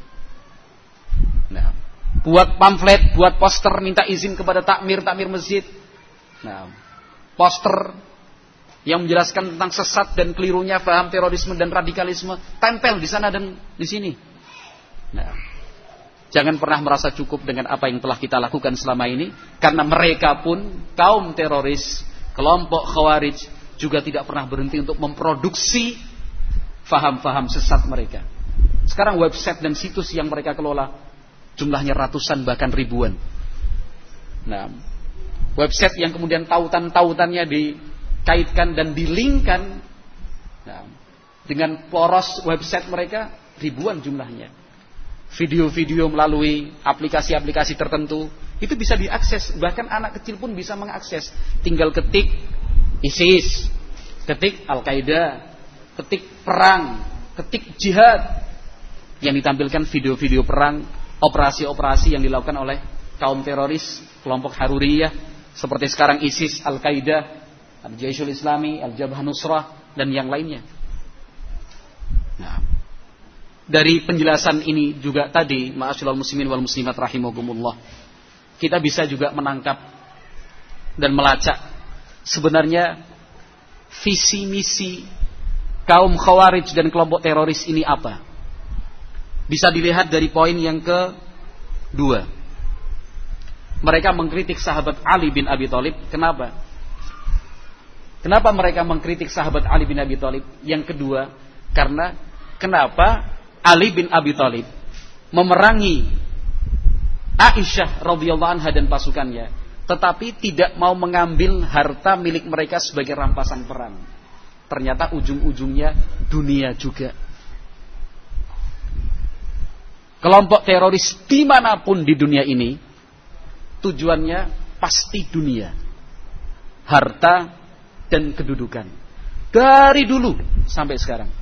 Nah, buat pamflet, buat poster, minta izin kepada takmir, takmir masjid. Nah, poster yang menjelaskan tentang sesat dan kelirunya faham terorisme dan radikalisme, tempel di sana dan di sini. Nah, jangan pernah merasa cukup dengan apa yang telah kita lakukan selama ini, karena mereka pun kaum teroris, kelompok khawarij juga tidak pernah berhenti untuk memproduksi faham-faham sesat mereka. Sekarang website dan situs yang mereka kelola jumlahnya ratusan bahkan ribuan. Nah, website yang kemudian tautan-tautannya dikaitkan dan dilinkkan, nah, dengan poros website mereka ribuan jumlahnya. Video-video melalui aplikasi-aplikasi tertentu itu bisa diakses, bahkan anak kecil pun bisa mengakses. Tinggal ketik ISIS, ketik Al-Qaeda, ketik perang, ketik jihad, yang ditampilkan video-video perang, operasi-operasi yang dilakukan oleh kaum teroris, kelompok Haruriyah, seperti sekarang ISIS, Al-Qaeda, Al-Jaishul Islami, Al-Jabhah Nusrah, dan yang lainnya. Nah, dari penjelasan ini juga tadi, ma'asyiral muslimin wal muslimat rahimakumullah, kita bisa juga menangkap dan melacak sebenarnya visi misi kaum khawarij dan kelompok teroris ini apa. Bisa dilihat dari poin yang kedua. Mereka mengkritik sahabat Ali bin Abi Thalib. Kenapa? Kenapa mereka mengkritik sahabat Ali bin Abi Thalib? Yang kedua, karena kenapa Ali bin Abi Thalib memerangi Aisyah radhiyallahu anha dan pasukannya, tetapi tidak mau mengambil harta milik mereka sebagai rampasan perang. Ternyata ujung-ujungnya dunia juga. Kelompok teroris dimanapun di dunia ini, tujuannya pasti dunia, harta dan kedudukan. Dari dulu sampai sekarang.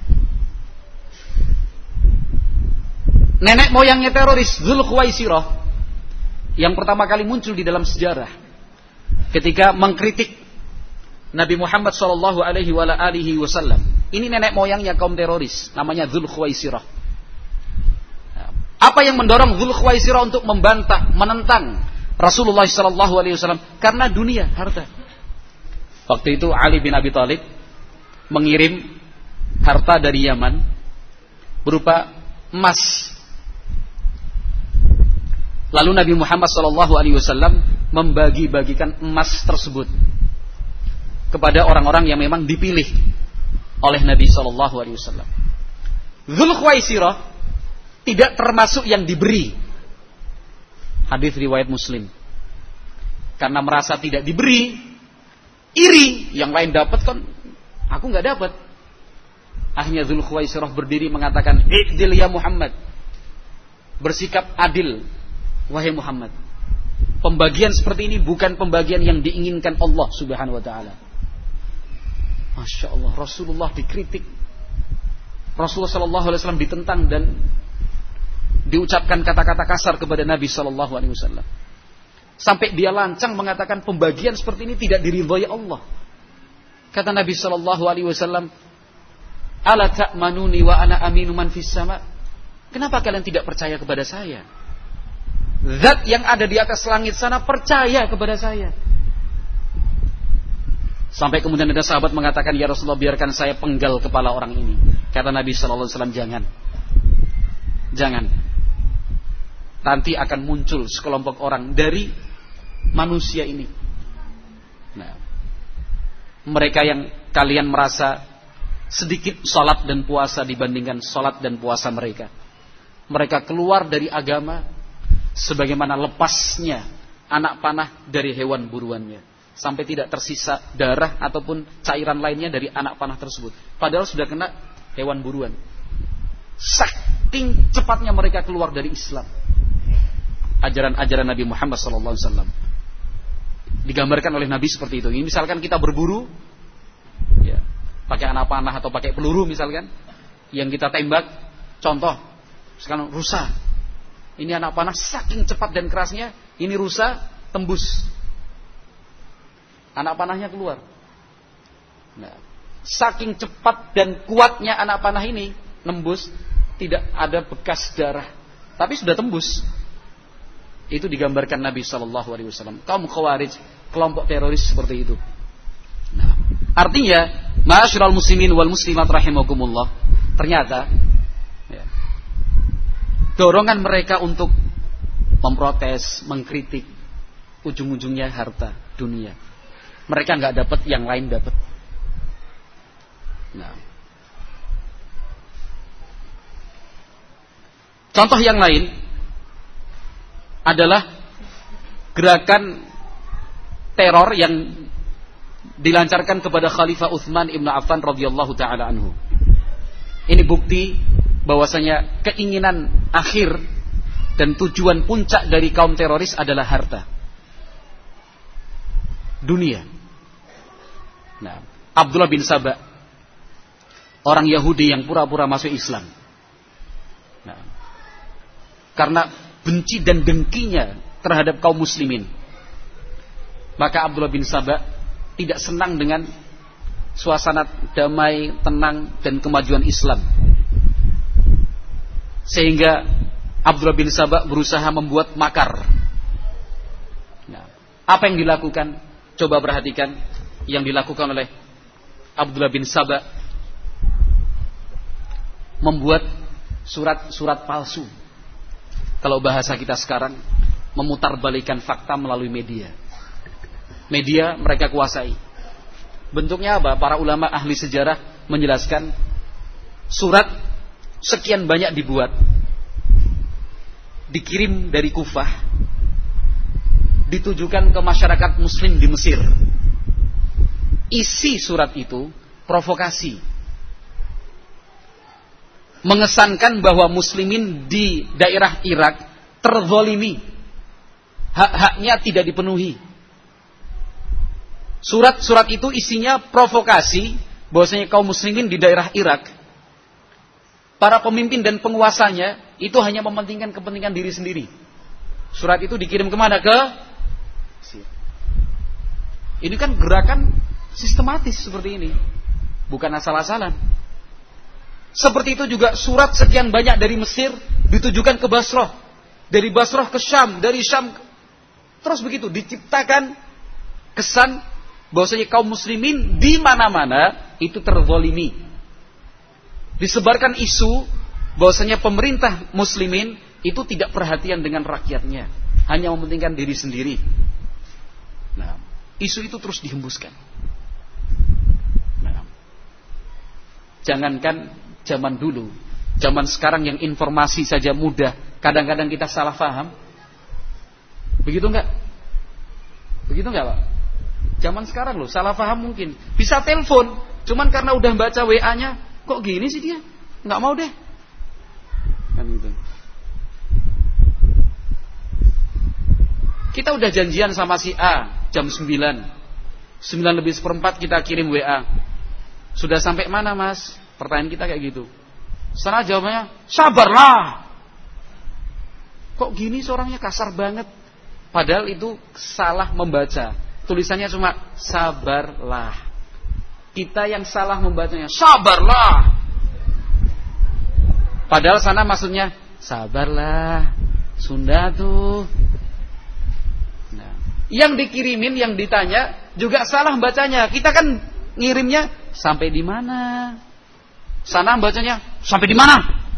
Nenek moyangnya teroris, Dzulkhuwaisirah, yang pertama kali muncul di dalam sejarah ketika mengkritik Nabi Muhammad sallallahu alaihi wasallam. Ini nenek moyangnya kaum teroris, namanya Dzulkhuwaisirah. Apa yang mendorong Dzulkhuwaisirah untuk membantah, menentang Rasulullah sallallahu alaihi wasallam? Karena dunia, harta. Waktu itu Ali bin Abi Thalib mengirim harta dari Yaman berupa emas. Lalu Nabi Muhammad sallallahu alaihi wasallam membagi-bagikan emas tersebut kepada orang-orang yang memang dipilih oleh Nabi sallallahu alaihi wasallam. Dzulkhuwaisirah tidak termasuk yang diberi. Hadis riwayat Muslim. Karena merasa tidak diberi, iri, yang lain dapat kan aku enggak dapat. Akhirnya Dzulkhuwaisirah berdiri mengatakan, "I'dil ya Muhammad." Bersikap adil, wahai Muhammad. Pembagian seperti ini bukan pembagian yang diinginkan Allah Subhanahu wa taala. Masya Allah, Rasulullah dikritik, Rasulullah sallallahu alaihi wasallam ditentang dan diucapkan kata-kata kasar kepada Nabi sallallahu alaihi wasallam. Sampai dia lancang mengatakan pembagian seperti ini tidak diridhai Allah. Kata Nabi sallallahu alaihi wasallam, "Ala ta'manuni wa ana aminu man fis sama?" Kenapa kalian tidak percaya kepada saya? Zat yang ada di atas langit sana percaya kepada saya. Sampai kemudian ada sahabat mengatakan, ya Rasulullah, biarkan saya penggal kepala orang ini. Kata Nabi shallallahu alaihi wasallam, jangan. Jangan. Nanti akan muncul sekelompok orang dari manusia ini. Nah, mereka yang kalian merasa sedikit sholat dan puasa dibandingkan sholat dan puasa mereka. Mereka keluar dari agama sebagaimana lepasnya anak panah dari hewan buruannya, sampai tidak tersisa darah ataupun cairan lainnya dari anak panah tersebut, padahal sudah kena hewan buruan. Saking cepatnya mereka keluar dari Islam, ajaran-ajaran Nabi Muhammad shallallahu alaihi wasallam digambarkan oleh Nabi seperti itu. Ini misalkan kita berburu, ya, pakai anak panah atau pakai peluru misalkan, yang kita tembak, contoh sekarang rusa, ini anak panah saking cepat dan kerasnya, ini rusa tembus, anak panahnya keluar. Nah, saking cepat dan kuatnya anak panah ini nembus, tidak ada bekas darah, tapi sudah tembus. Itu digambarkan Nabi shallallahu alaihi wasallam. Kaum Khawarij, kelompok teroris seperti itu. Nah, artinya, ma'asyiral muslimin wal muslimat rahimakumullah, ternyata ya, dorongan mereka untuk memprotes, mengkritik, ujung-ujungnya harta dunia. Mereka nggak dapat, yang lain dapat. Nah, contoh yang lain adalah gerakan teror yang dilancarkan kepada Khalifah Utsman ibn Affan radhiyallahu taala anhu. Ini bukti bahwasanya keinginan akhir dan tujuan puncak dari kaum teroris adalah harta dunia. Nah, Abdullah bin Saba, orang Yahudi yang pura-pura masuk Islam, nah, karena benci dan dengkinya terhadap kaum muslimin, maka Abdullah bin Saba tidak senang dengan suasana damai, tenang, dan kemajuan Islam. Sehingga Abdullah bin Saba berusaha membuat makar. Nah, apa yang dilakukan? Coba perhatikan yang dilakukan oleh Abdullah bin Saba. Membuat surat-surat palsu. Kalau bahasa kita sekarang, memutarbalikan fakta melalui media. Media mereka kuasai. Bentuknya apa? Para ulama ahli sejarah menjelaskan, surat sekian banyak dibuat, dikirim dari Kufah, ditujukan ke masyarakat muslim di Mesir. Isi surat itu provokasi, mengesankan bahwa muslimin di daerah Irak terzolimi, hak-haknya tidak dipenuhi. Surat-surat itu isinya provokasi bahwasanya kaum muslimin di daerah Irak, para pemimpin dan penguasanya itu hanya mementingkan kepentingan diri sendiri. Surat itu dikirim kemana? Ke ini kan gerakan sistematis seperti ini, bukan asal-asalan. Seperti itu juga surat sekian banyak dari Mesir ditujukan ke Basrah, dari Basrah ke Syam, dari Syam terus begitu, diciptakan kesan bahwasanya kaum muslimin di mana-mana itu terzalimi. Disebarkan isu bahwasanya pemerintah muslimin itu tidak perhatian dengan rakyatnya, hanya mementingkan diri sendiri. Nah, isu itu terus dihembuskan. Nah, jangankan zaman dulu, zaman sekarang yang informasi saja mudah, kadang-kadang kita salah paham. Begitu enggak? Begitu enggak, Pak? Zaman sekarang loh, salah paham mungkin. Bisa telepon, cuman karena udah baca W A-nya, kok gini sih dia? Enggak mau deh. Kan gitu. Kita udah janjian sama si A jam sembilan. sembilan lebih seperempat kita kirim W A. Sudah sampai mana, Mas? Pertanyaan kita kayak gitu. Sana jawabannya, sabarlah. Kok gini seorangnya kasar banget? Padahal itu salah membaca. Tulisannya cuma sabarlah. Kita yang salah membacanya, sabarlah. Padahal sana maksudnya sabarlah. Sunda tuh. Nah, yang dikirimin, yang ditanya juga salah bacanya. Kita kan ngirimnya sampai di mana? Sana bacanya sampai di mana?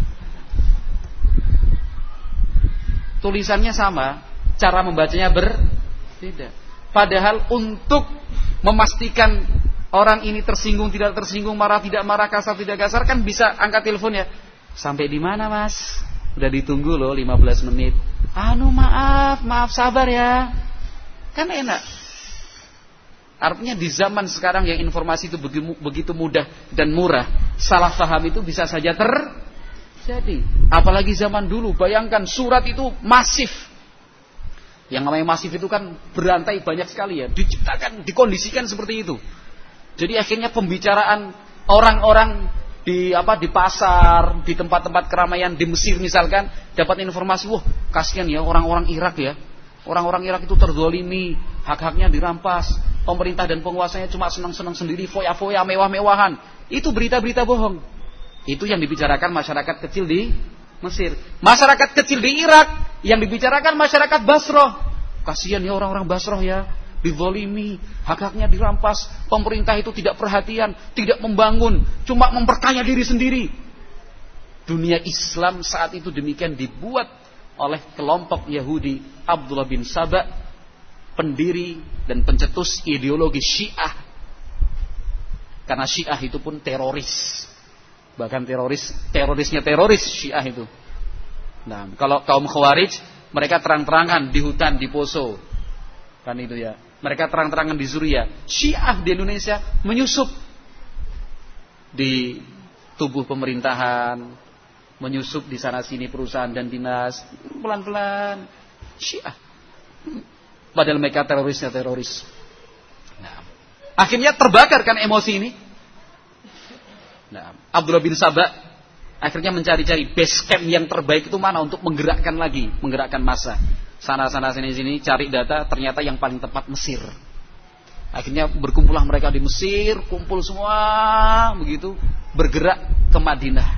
Tulisannya sama, cara membacanya berbeda. Padahal untuk memastikan orang ini tersinggung, tidak tersinggung, marah, tidak marah, kasar, tidak kasar, kan bisa angkat telepon ya. Sampai di mana, Mas? Udah ditunggu loh lima belas menit. Anu maaf, maaf sabar ya. Kan enak. Artinya di zaman sekarang yang informasi itu begitu mudah dan murah, salah paham itu bisa saja terjadi. Apalagi zaman dulu, bayangkan surat itu masif. Yang namanya masif itu kan berantai banyak sekali ya, diciptakan, dikondisikan seperti itu. Jadi akhirnya pembicaraan orang-orang di apa di pasar, di tempat-tempat keramaian di Mesir misalkan, dapat informasi, wah kasihan ya orang-orang Irak ya. Orang-orang Irak itu terzalimi, hak-haknya dirampas, pemerintah dan penguasanya cuma senang-senang sendiri, foya-foya, mewah-mewahan. Itu berita-berita bohong. Itu yang dibicarakan masyarakat kecil di Mesir. Masyarakat kecil di Irak yang dibicarakan masyarakat Basrah. Kasihan ya orang-orang Basrah ya, dizalimi, hak-haknya dirampas, pemerintah itu tidak perhatian, tidak membangun, cuma memperkaya diri sendiri. Dunia Islam saat itu demikian dibuat oleh kelompok Yahudi Abdullah bin Saba, pendiri dan pencetus ideologi Syiah. Karena Syiah itu pun teroris. Bahkan teroris, terorisnya teroris Syiah itu. Nah, kalau kaum Khawarij, mereka terang-terangan di hutan, di Poso. Kan itu ya. Mereka terang-terangan di Suriah. Syiah di Indonesia menyusup di tubuh pemerintahan, menyusup di sana sini perusahaan dan dinas, pelan-pelan. Syiah. Padahal mereka terorisnya teroris. Nah, akhirnya terbakar kan emosi ini. Nah, Abdullah bin Saba akhirnya mencari-cari base camp yang terbaik itu mana untuk menggerakkan lagi, menggerakkan massa. Sana-sana sini-sini cari data, ternyata yang paling tepat Mesir. Akhirnya berkumpullah mereka di Mesir, kumpul semua begitu, bergerak ke Madinah.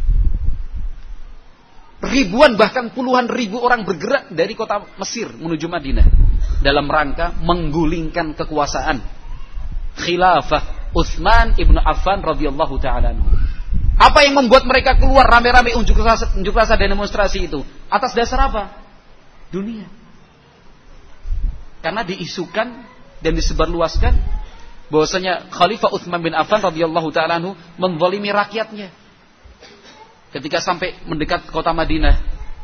Ribuan bahkan puluhan ribu orang bergerak dari kota Mesir menuju Madinah dalam rangka menggulingkan kekuasaan khilafah Utsman ibnu Affan radhiyallahu taala anhu. Apa yang membuat mereka keluar rame-rame unjuk rasa, unjuk rasa dan demonstrasi itu? Atas dasar apa? Dunia. Karena diisukan dan disebarluaskan bahwasanya Khalifah Utsman bin Affan radhiyallahu taala anhu menzalimi rakyatnya. Ketika sampai mendekat kota Madinah,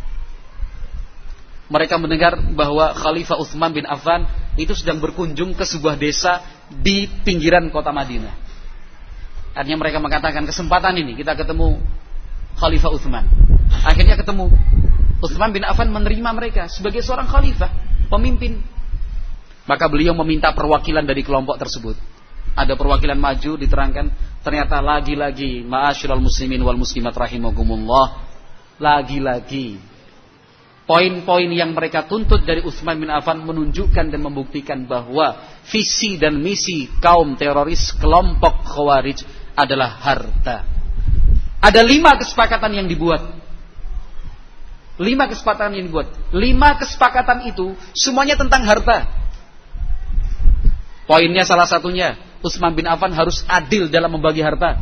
mereka mendengar bahwa Khalifah Utsman bin Affan itu sedang berkunjung ke sebuah desa di pinggiran kota Madinah. Artinya mereka mengatakan, kesempatan ini kita ketemu Khalifah Utsman. Akhirnya ketemu. Utsman bin Affan menerima mereka sebagai seorang khalifah, pemimpin. Maka beliau meminta perwakilan dari kelompok tersebut. Ada perwakilan maju, diterangkan, ternyata lagi-lagi ma'asyiral muslimin wal muslimat rahimakumullah, lagi-lagi poin-poin yang mereka tuntut dari Utsman bin Affan menunjukkan dan membuktikan bahwa visi dan misi kaum teroris kelompok Khawarij adalah harta. Ada lima kesepakatan yang dibuat. Lima kesepakatan yang dibuat. Lima kesepakatan itu semuanya tentang harta. Poinnya salah satunya, Utsman bin Affan harus adil dalam membagi harta.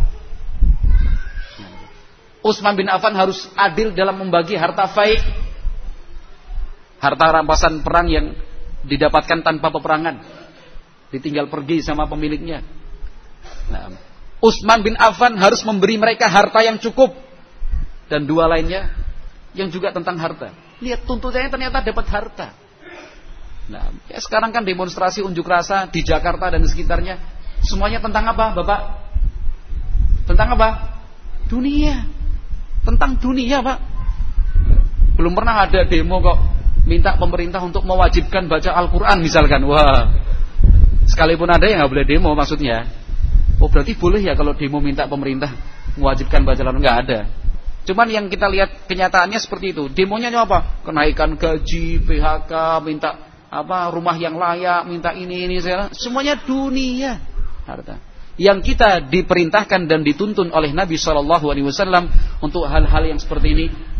Utsman bin Affan harus adil dalam membagi harta fai', harta rampasan perang yang didapatkan tanpa peperangan, ditinggal pergi sama pemiliknya. Nah, Utsman bin Affan harus memberi mereka harta yang cukup. Dan dua lainnya yang juga tentang harta. Lihat tuntutannya ternyata dapat harta. Nah, ya sekarang kan demonstrasi unjuk rasa di Jakarta dan sekitarnya semuanya tentang apa, Bapak? Tentang apa? Dunia. Tentang dunia, Pak. Belum pernah ada demo kok minta pemerintah untuk mewajibkan baca Al-Quran misalkan. Wah, sekalipun ada yang nggak boleh demo maksudnya. Oh berarti boleh ya kalau demo minta pemerintah mewajibkan baca Al-Quran? Nggak ada. Cuman yang kita lihat kenyataannya seperti itu. Demonya apa? Kenaikan gaji, P H K, minta apa rumah yang layak, minta ini ini semuanya dunia, harta. Yang kita diperintahkan dan dituntun oleh Nabi shallallahu alaihi wasallam untuk hal-hal yang seperti ini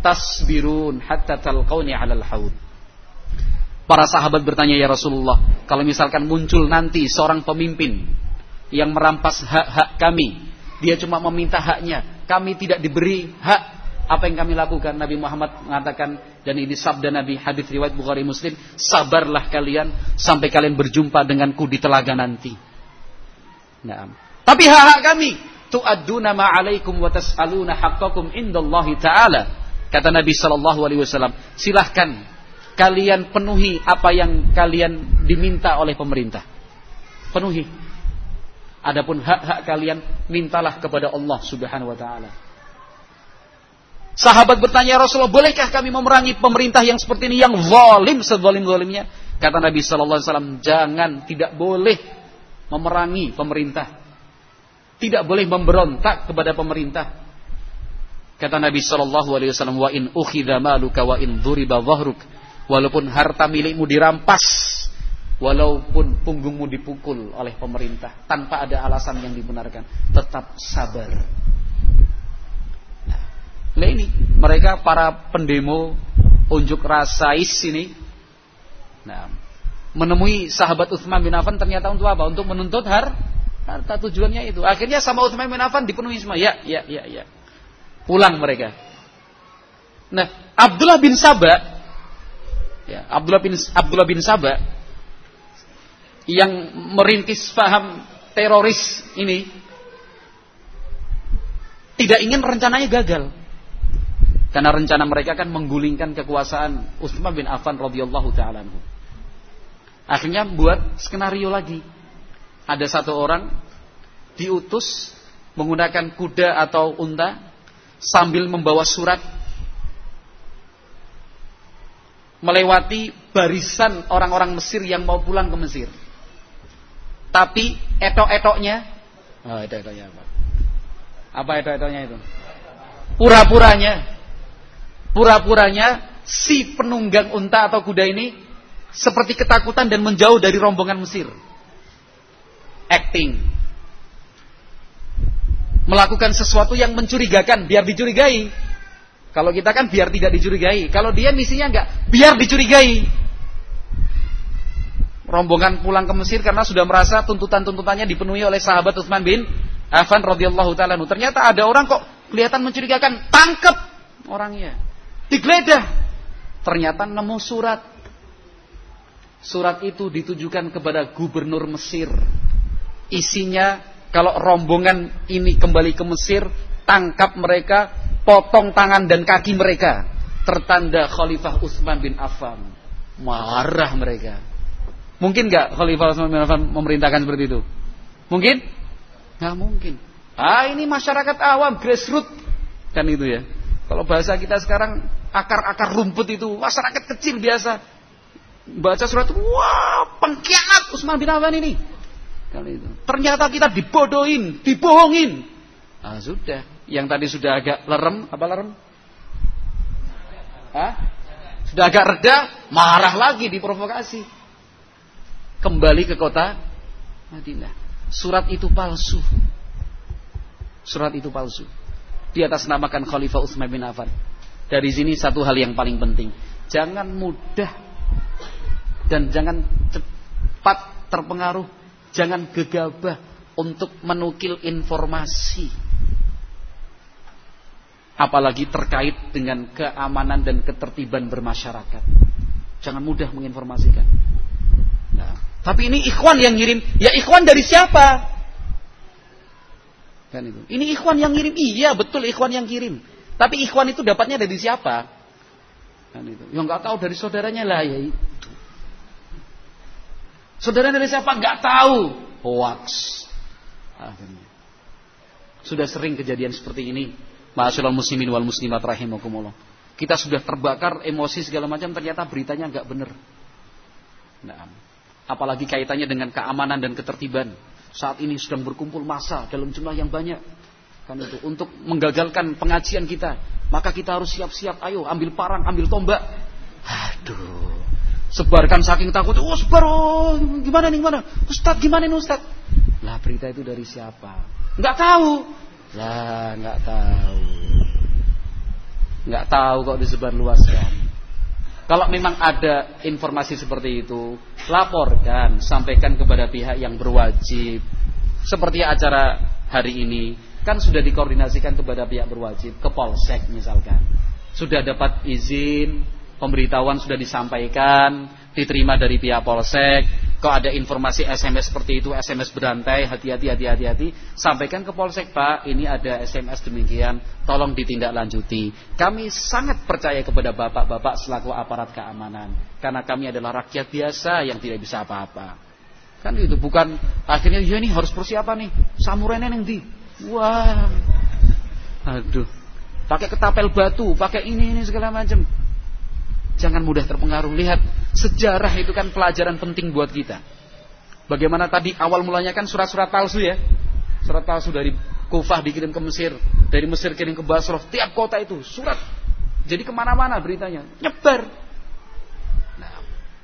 tasbirun hatta talqauni 'alal haud. Para sahabat bertanya, ya Rasulullah, kalau misalkan muncul nanti seorang pemimpin yang merampas hak-hak kami, dia cuma meminta haknya, kami tidak diberi hak, apa yang kami lakukan? Nabi Muhammad mengatakan, dan ini sabda Nabi, hadis riwayat Bukhari Muslim, sabarlah kalian sampai kalian berjumpa denganku di telaga nanti. Nah, tapi hak-hak kami, tu'adduna ma'alaikum wa tas'aluna haqqakum indallahi ta'ala. Kata Nabi sallallahu alaihi wasallam, silahkan kalian penuhi apa yang kalian diminta oleh pemerintah. Penuhi. Adapun hak-hak kalian, mintalah kepada Allah Subhanahu wa taala. Sahabat bertanya, Rasulullah, bolehkah kami memerangi pemerintah yang seperti ini, yang zalim sezalim-zalimnya? Kata Nabi sallallahu alaihi wasallam, jangan, tidak boleh memerangi pemerintah. Tidak boleh memberontak kepada pemerintah. Kata Nabi sallallahu alaihi wasallam, wa in ukhidha maluka wa in dhuriba dhahruk. Walaupun harta milikmu dirampas, walaupun punggungmu dipukul oleh pemerintah, tanpa ada alasan yang dibenarkan, tetap sabar. Nah ini mereka para pendemo unjuk rasais ini, nah, menemui sahabat Utsman bin Affan ternyata untuk apa? Untuk menuntut har, harta, tujuannya itu. Akhirnya sama Utsman bin Affan dipenuhi semua. Ya, ya, ya, ya. Pulang mereka. Nah, Abdullah bin Saba, ya, Abdullah bin Abdullah bin Saba yang merintis paham teroris ini tidak ingin rencananya gagal. Karena rencana mereka kan menggulingkan kekuasaan Utsman bin Affan radhiyallahu taala anhu. Akhirnya buat skenario lagi. Ada satu orang diutus menggunakan kuda atau unta sambil membawa surat, melewati barisan orang-orang Mesir yang mau pulang ke Mesir. Tapi etok-etoknya, oh, etok-etoknya apa? Apa etok-etoknya itu? Pura-puranya, pura-puranya si penunggang unta atau kuda ini seperti ketakutan dan menjauh dari rombongan Mesir. Acting, melakukan sesuatu yang mencurigakan, biar dicurigai. Kalau kita kan biar tidak dicurigai. Kalau dia misinya enggak, biar dicurigai. Rombongan pulang ke Mesir karena sudah merasa tuntutan-tuntutannya dipenuhi oleh sahabat Utsman bin Affan radhiyallahu taala. Ternyata ada orang kok kelihatan mencurigakan, tangkap orangnya, digeledah. Ternyata nemu surat. Surat itu ditujukan kepada gubernur Mesir. Isinya, kalau rombongan ini kembali ke Mesir, tangkap mereka, potong tangan dan kaki mereka, tertanda Khalifah Utsman bin Affan. Marah mereka. Mungkin gak Khalifah Utsman bin Affan memerintahkan seperti itu? Mungkin? Gak mungkin. Ah, ini masyarakat awam, grassroots kan itu ya. Kalau bahasa kita sekarang, akar-akar rumput itu, masyarakat kecil biasa baca surat, wah, pengkhianat Utsman bin Affan ini. Kan itu. Ternyata kita dibodohin, dibohongin. Ah, sudah. Yang tadi sudah agak lerem, apa lerem? Hah? Sudah agak reda, marah lagi, diprovokasi. Kembali ke kota Madinah. Surat itu palsu. Surat itu palsu. Di atas namakan Khalifah Utsman bin Affan. Dari sini satu hal yang paling penting. Jangan mudah dan jangan cepat terpengaruh. Jangan gegabah untuk menukil informasi. Apalagi terkait dengan keamanan dan ketertiban bermasyarakat. Jangan mudah menginformasikan. Nah, tapi ini ikhwan yang ngirim. Ya ikhwan dari siapa? Kan itu. Ini ikhwan yang ngirim. Iya betul ikhwan yang kirim. Tapi ikhwan itu dapatnya dari siapa? Kan itu. Yang nggak tahu dari saudaranya lah ya itu. Saudara dari siapa? Nggak tahu. Hoax. Akhirnya. Sudah sering kejadian seperti ini. Ma'asyiral muslimin wal muslimat rahimakumullah. Kita sudah terbakar emosi segala macam, ternyata beritanya nggak benar. Nah, apalagi kaitannya dengan keamanan dan ketertiban. Saat ini sedang berkumpul massa dalam jumlah yang banyak. Kan itu untuk menggagalkan pengajian kita, maka kita harus siap-siap. Ayo ambil parang, ambil tombak. Aduh. Sebarkan saking takut. Oh sebar, oh, gimana nih gimana? Ustaz gimana nih Ustaz? Lah berita itu dari siapa? Nggak tahu. Lah nggak tahu. Nggak tahu kok disebarluaskan. Kalau memang ada informasi seperti itu, laporkan, sampaikan kepada pihak yang berwajib. Seperti acara hari ini, kan sudah dikoordinasikan kepada pihak berwajib, ke Polsek misalkan. Sudah dapat izin, pemberitahuan sudah disampaikan, diterima dari pihak Polsek. Kalau ada informasi S M S seperti itu, S M S berantai, hati-hati, hati-hati, hati, sampaikan ke Polsek, Pak, ini ada S M S demikian, tolong ditindaklanjuti. Kami sangat percaya kepada bapak-bapak selaku aparat keamanan, karena kami adalah rakyat biasa yang tidak bisa apa-apa. Kan itu bukan akhirnya ya ini harus persiapan nih, samurai neneng di, wah, aduh, pakai ketapel batu, pakai ini ini segala macam. Jangan mudah terpengaruh. Lihat, sejarah itu kan pelajaran penting buat kita. Bagaimana tadi awal mulanya kan surat-surat palsu ya. Surat palsu dari Kufah dikirim ke Mesir, dari Mesir kirim ke Basrah. Tiap kota itu surat. Jadi kemana-mana beritanya, nyebar. Nah,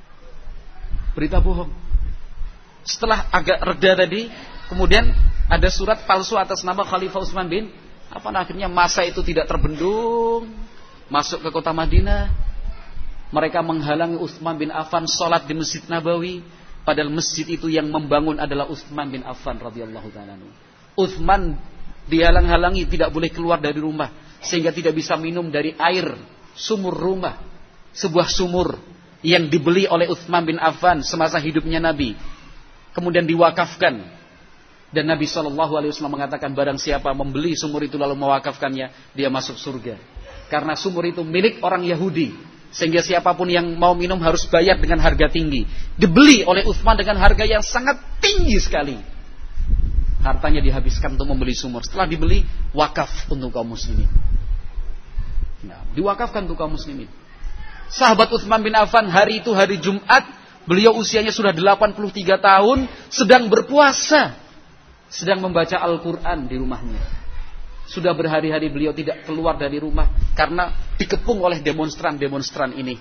berita bohong. Setelah agak reda tadi, kemudian ada surat palsu atas nama Khalifah Utsman bin Affan. Akhirnya masa itu tidak terbendung, masuk ke kota Madinah. Mereka menghalangi Utsman bin Affan sholat di Masjid Nabawi, padahal masjid itu yang membangun adalah Utsman bin Affan radhiyallahu ta'ala. Utsman dihalang-halangi, tidak boleh keluar dari rumah, sehingga tidak bisa minum dari air sumur rumah, sebuah sumur yang dibeli oleh Utsman bin Affan semasa hidupnya Nabi, kemudian diwakafkan. Dan Nabi shallallahu alaihi wasallam mengatakan, barang siapa membeli sumur itu lalu mewakafkannya, dia masuk surga. Karena sumur itu milik orang Yahudi, sehingga siapapun yang mau minum harus bayar dengan harga tinggi. Dibeli oleh Utsman dengan harga yang sangat tinggi sekali. Hartanya dihabiskan untuk membeli sumur. Setelah dibeli, wakaf untuk kaum muslimin. Nah, diwakafkan untuk kaum muslimin. Sahabat Utsman bin Affan hari itu hari Jumat, beliau usianya sudah delapan puluh tiga tahun, sedang berpuasa, sedang membaca Al-Quran di rumahnya. Sudah berhari-hari beliau tidak keluar dari rumah karena dikepung oleh demonstran-demonstran ini.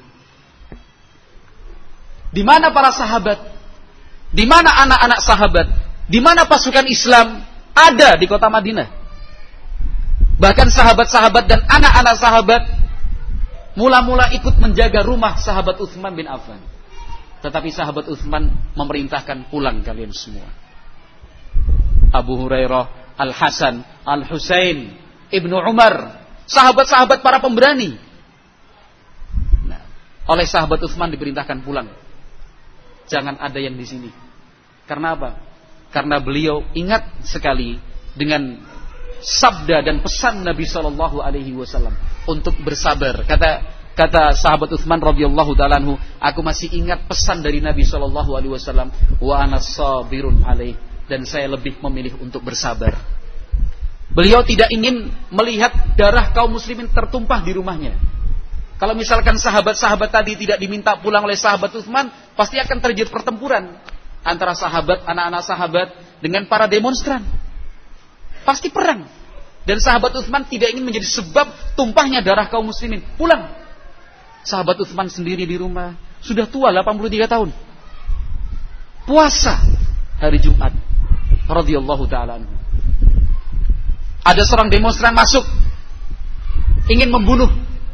Di mana para sahabat? Di mana anak-anak sahabat? Di mana pasukan Islam? Ada di kota Madinah. Bahkan sahabat-sahabat dan anak-anak sahabat mula-mula ikut menjaga rumah sahabat Utsman bin Affan. Tetapi sahabat Utsman memerintahkan, pulang kalian semua. Abu Hurairah, Al-Hasan, Al-Husain, Ibnu Umar, sahabat-sahabat para pemberani. Nah, oleh sahabat Utsman diperintahkan pulang. Jangan ada yang di sini. Karena apa? Karena beliau ingat sekali dengan sabda dan pesan Nabi shallallahu alaihi wasallam untuk bersabar. Kata kata sahabat Utsman radhiyallahu ta'ala anhu, aku masih ingat pesan dari Nabi shallallahu alaihi wasallam, wa ana sabirun alaih, dan saya lebih memilih untuk bersabar. Beliau tidak ingin melihat darah kaum muslimin tertumpah di rumahnya. Kalau misalkan sahabat-sahabat tadi tidak diminta pulang oleh sahabat Utsman, pasti akan terjadi pertempuran antara sahabat, anak-anak sahabat dengan para demonstran. Pasti perang. Dan sahabat Utsman tidak ingin menjadi sebab tumpahnya darah kaum muslimin. Pulang. Sahabat Utsman sendiri di rumah, sudah tua, delapan puluh tiga tahun. Puasa hari Jumat radhiyallahu ta'ala anhu. Ada seorang demonstran masuk, ingin membunuh.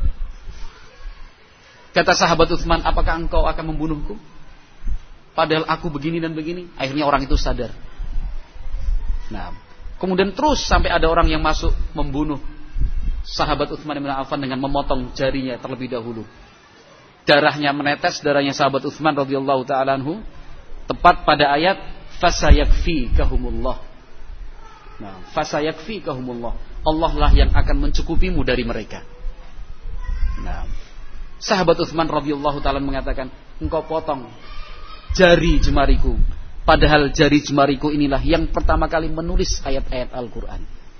Kata sahabat Utsman, apakah engkau akan membunuhku? Padahal aku begini dan begini. Akhirnya orang itu sadar. Nah, kemudian terus sampai ada orang yang masuk membunuh sahabat Utsman bin Affan dengan memotong jarinya terlebih dahulu. Darahnya menetes, darahnya sahabat Utsman radhiyallahu ta'ala anhu, tepat pada ayat fasayakfikahumullah. Nah, fasayakfikahumullah. Allah lah yang akan mencukupimu dari mereka. Nah, sahabat Utsman radhiyallahu ta'ala mengatakan, engkau potong jari jemariku, padahal jari jemariku inilah yang pertama kali menulis ayat-ayat Al-Quran.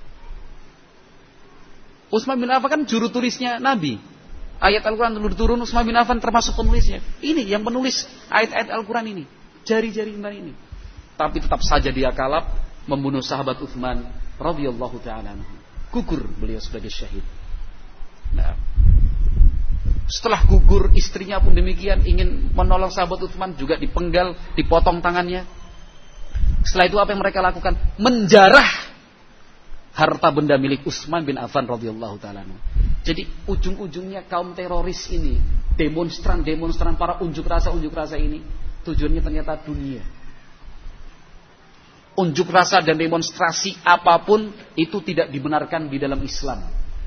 Utsman bin Affan kan juru tulisnya Nabi. Ayat Al-Quran turun, Utsman bin Affan termasuk penulisnya. Ini yang menulis ayat-ayat Al-Quran ini, jari-jari jemari ini. Tapi tetap saja dia kalap membunuh sahabat Utsman radhiyallahu ta'ala anhu. Gugur beliau sebagai syahid. Nah, setelah gugur, istrinya pun demikian, ingin menolong sahabat Utsman, juga dipenggal, dipotong tangannya. Setelah itu apa yang mereka lakukan? Menjarah harta benda milik Utsman bin Affan radhiyallahu ta'ala anhu. Jadi ujung-ujungnya kaum teroris ini, demonstran-demonstran, para unjuk rasa-unjuk rasa ini, tujuannya ternyata dunia. Unjuk rasa dan demonstrasi apapun itu tidak dibenarkan di dalam Islam.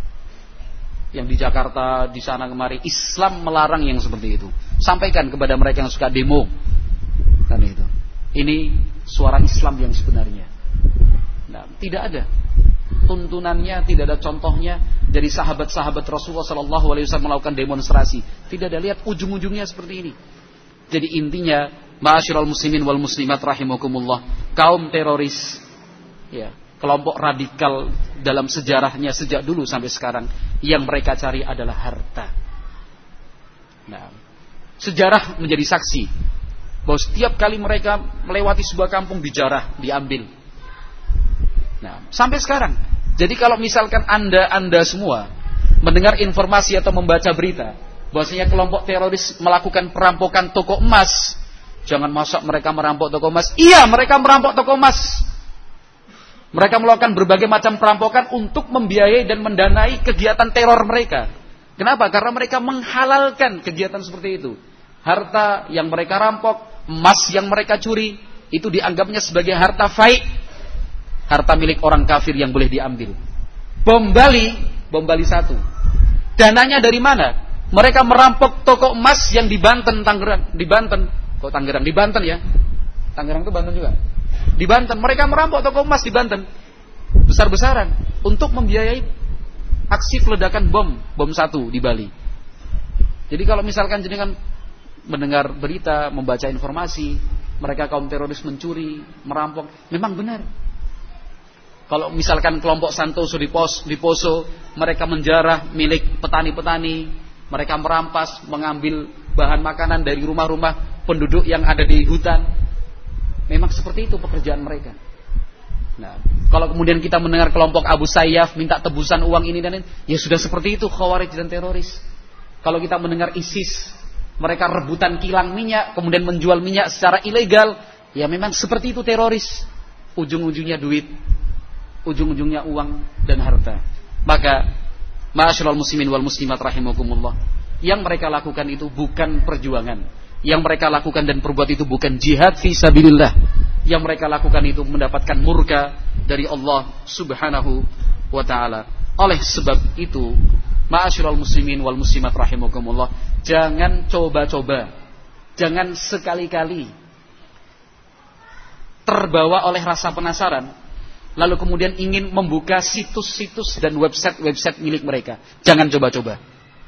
Yang di Jakarta, di sana kemari, Islam melarang yang seperti itu. Sampaikan kepada mereka yang suka demo. Kan itu. Ini suara Islam yang sebenarnya. Nah, tidak ada tuntunannya, tidak ada contohnya dari sahabat-sahabat Rasulullah sallallahu alaihi wasallam melakukan demonstrasi. Tidak ada, lihat ujung-ujungnya seperti ini. Jadi intinya, ma'asyiral muslimin wal muslimat rahimakumullah, kaum teroris, ya, kelompok radikal dalam sejarahnya sejak dulu sampai sekarang, yang mereka cari adalah harta. Nah, sejarah menjadi saksi bahwa setiap kali mereka melewati sebuah kampung dijarah, diambil. Nah, sampai sekarang. Jadi kalau misalkan anda anda semua mendengar informasi atau membaca berita bahwasanya kelompok teroris melakukan perampokan toko emas, jangan masak mereka merampok toko emas. Iya, mereka merampok toko emas. Mereka melakukan berbagai macam perampokan untuk membiayai dan mendanai kegiatan teror mereka. Kenapa? Karena mereka menghalalkan kegiatan seperti itu. Harta yang mereka rampok, emas yang mereka curi, itu dianggapnya sebagai harta faik, harta milik orang kafir yang boleh diambil. Bom Bali, bom Bali satu. Dananya dari mana? Mereka merampok toko emas yang di Banten, Tangerang, di Banten. Kok Tangerang? Di Banten ya? Tangerang itu Banten juga. Di Banten, mereka merampok toko emas di Banten besar-besaran untuk membiayai aksi peledakan bom, bom satu di Bali. Jadi kalau misalkan jenengan mendengar berita, membaca informasi, mereka kaum teroris mencuri, merampok, memang benar. Kalau misalkan kelompok Santoso di, Pos, di Poso, mereka menjarah milik petani-petani, mereka merampas, mengambil bahan makanan dari rumah-rumah penduduk yang ada di hutan. Memang seperti itu pekerjaan mereka. Nah, kalau kemudian kita mendengar kelompok Abu Sayyaf minta tebusan uang ini dan ini, ya sudah seperti itu Khawarij dan teroris. Kalau kita mendengar ISIS, mereka rebutan kilang minyak, kemudian menjual minyak secara ilegal, ya memang seperti itu teroris. Ujung-ujungnya duit, ujung-ujungnya uang dan harta. Maka ma'asyiral muslimin wal muslimat rahimakumullah, yang mereka lakukan itu bukan perjuangan. Yang mereka lakukan dan perbuat itu bukan jihad fi sabilillah. Yang mereka lakukan itu mendapatkan murka dari Allah Subhanahu wa taala. Oleh sebab itu, ma'asyiral muslimin wal muslimat rahimakumullah, jangan coba-coba, jangan sekali-kali terbawa oleh rasa penasaran lalu kemudian ingin membuka situs-situs dan website-website milik mereka. Jangan coba-coba.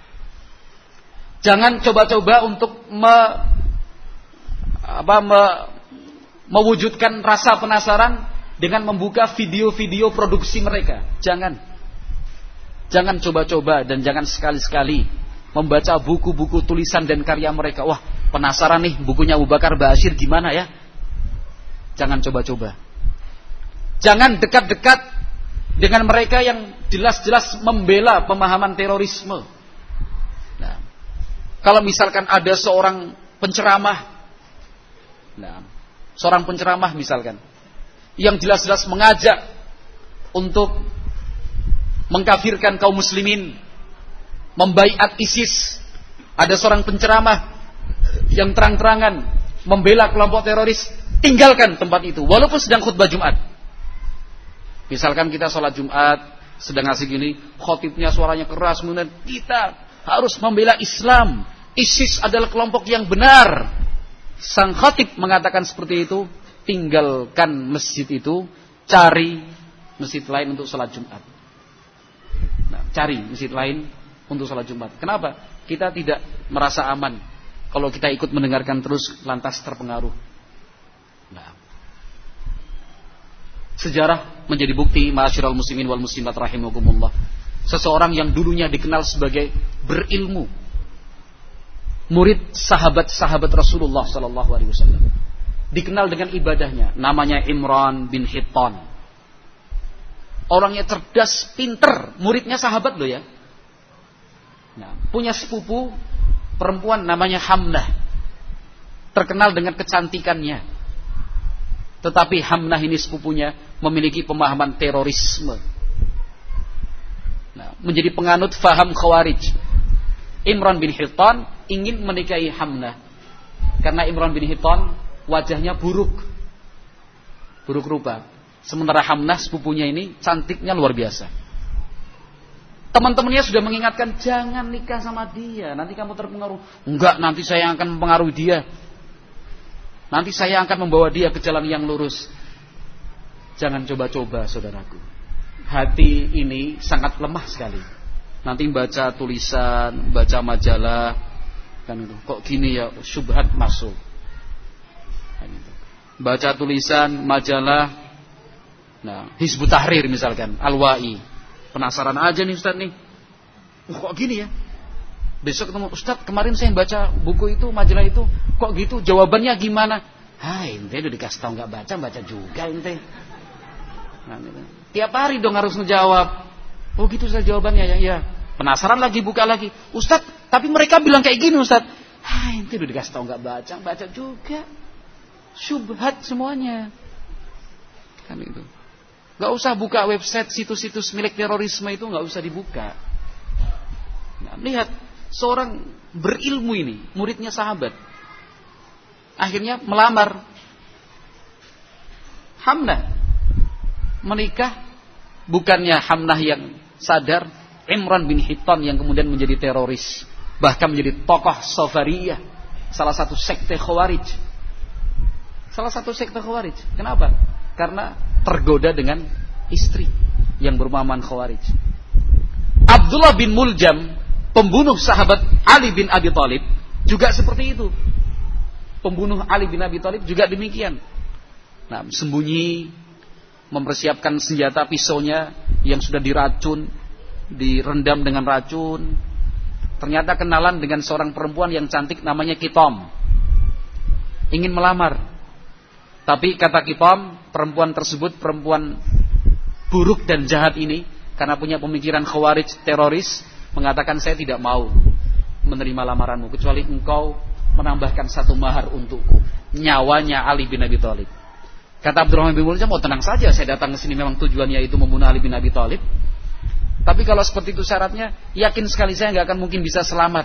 Jangan coba-coba untuk me, apa, me, mewujudkan rasa penasaran dengan membuka video-video produksi mereka. Jangan. Jangan coba-coba dan jangan sekali-sekali membaca buku-buku tulisan dan karya mereka. Wah, penasaran nih bukunya Abu Bakar Ba'asyir gimana ya? Jangan coba-coba. Jangan dekat-dekat dengan mereka yang jelas-jelas membela pemahaman terorisme. Nah, kalau misalkan ada seorang penceramah, nah, seorang penceramah misalkan, yang jelas-jelas mengajak untuk mengkafirkan kaum muslimin, membaiat ISIS, ada seorang penceramah yang terang-terangan membela kelompok teroris, tinggalkan tempat itu, walaupun sedang khutbah Jumat. Misalkan kita sholat Jumat, sedang asik gini, khotibnya suaranya keras, kemudian kita harus membela Islam. ISIS adalah kelompok yang benar. Sang khotib mengatakan seperti itu, tinggalkan masjid itu, cari masjid lain untuk sholat Jumat. Nah, cari masjid lain untuk sholat Jumat. Kenapa? Kita tidak merasa aman kalau kita ikut mendengarkan terus lantas terpengaruh. Nah, sejarah menjadi bukti, ma'asyiral muslimin wal muslimat rahimakumullah. Seseorang yang dulunya dikenal sebagai berilmu, murid sahabat-sahabat Rasulullah sallallahu alaihi wasallam, dikenal dengan ibadahnya, namanya Imran bin Hittan. Orangnya cerdas, pinter, muridnya sahabat loh ya. Nah, punya sepupu perempuan namanya Hamnah, terkenal dengan kecantikannya. Tetapi Hamnah ini sepupunya memiliki pemahaman terorisme. Nah, menjadi penganut faham Khawarij. Imran bin Hittan ingin menikahi Hamnah karena Imran bin Hittan wajahnya buruk, buruk rupa. Sementara Hamnah sepupunya ini cantiknya luar biasa. Teman-temannya sudah mengingatkan, jangan nikah sama dia, nanti kamu terpengaruh. Enggak, nanti saya akan mempengaruhi dia. Nanti saya akan membawa dia ke jalan yang lurus. Jangan coba-coba, saudaraku. Hati ini sangat lemah sekali. Nanti baca tulisan, baca majalah, kan itu. Kok gini ya, syubhat masuk. Kan itu. Baca tulisan, majalah, nah, Hizbut Tahrir misalkan, Al-Wa'i. Penasaran aja nih Ustaz nih. Oh, kok gini ya? Besok ketemu Ustaz, kemarin saya baca buku itu, majalah itu, kok gitu? Jawabannya gimana? Hai, ente udah dikasih tahu nggak baca, baca juga ente. Nah, gitu. Tiap hari dong harus ngejawab. Oh gitu Ustaz jawabannya ya. Ya. Penasaran lagi, buka lagi. Ustaz, tapi mereka bilang kayak gini Ustaz. Hai, ente udah dikasih tahu nggak baca, baca juga. Syubhat semuanya. Kan itu. Gak usah buka website situs-situs milik terorisme itu, gak usah dibuka. Nah, lihat seorang berilmu ini, muridnya sahabat, akhirnya melamar Hamnah, menikah. Bukannya Hamnah yang sadar, Imran bin Hittan yang kemudian menjadi teroris, bahkan menjadi tokoh Safariyah, salah satu sekte Khawarij. Salah satu sekte Khawarij. Kenapa? Karena tergoda dengan istri yang berpemahaman Khawarij. Abdullah bin Muljam, pembunuh sahabat Ali bin Abi Thalib, juga seperti itu. Pembunuh Ali bin Abi Thalib juga demikian. Nah, sembunyi, mempersiapkan senjata pisaunya yang sudah diracun, direndam dengan racun. Ternyata kenalan dengan seorang perempuan yang cantik namanya Kitom. Ingin melamar. Tapi kata Kitom, perempuan tersebut perempuan buruk dan jahat ini, karena punya pemikiran Khawarij teroris, mengatakan saya tidak mau menerima lamaranmu kecuali engkau menambahkan satu mahar untukku, nyawanya Ali bin Abi Thalib. Kata Abdurrahman bin Muljam, oh tenang saja, saya datang ke sini memang tujuannya itu membunuh Ali bin Abi Thalib. Tapi kalau seperti itu syaratnya, yakin sekali saya nggak akan mungkin bisa selamat.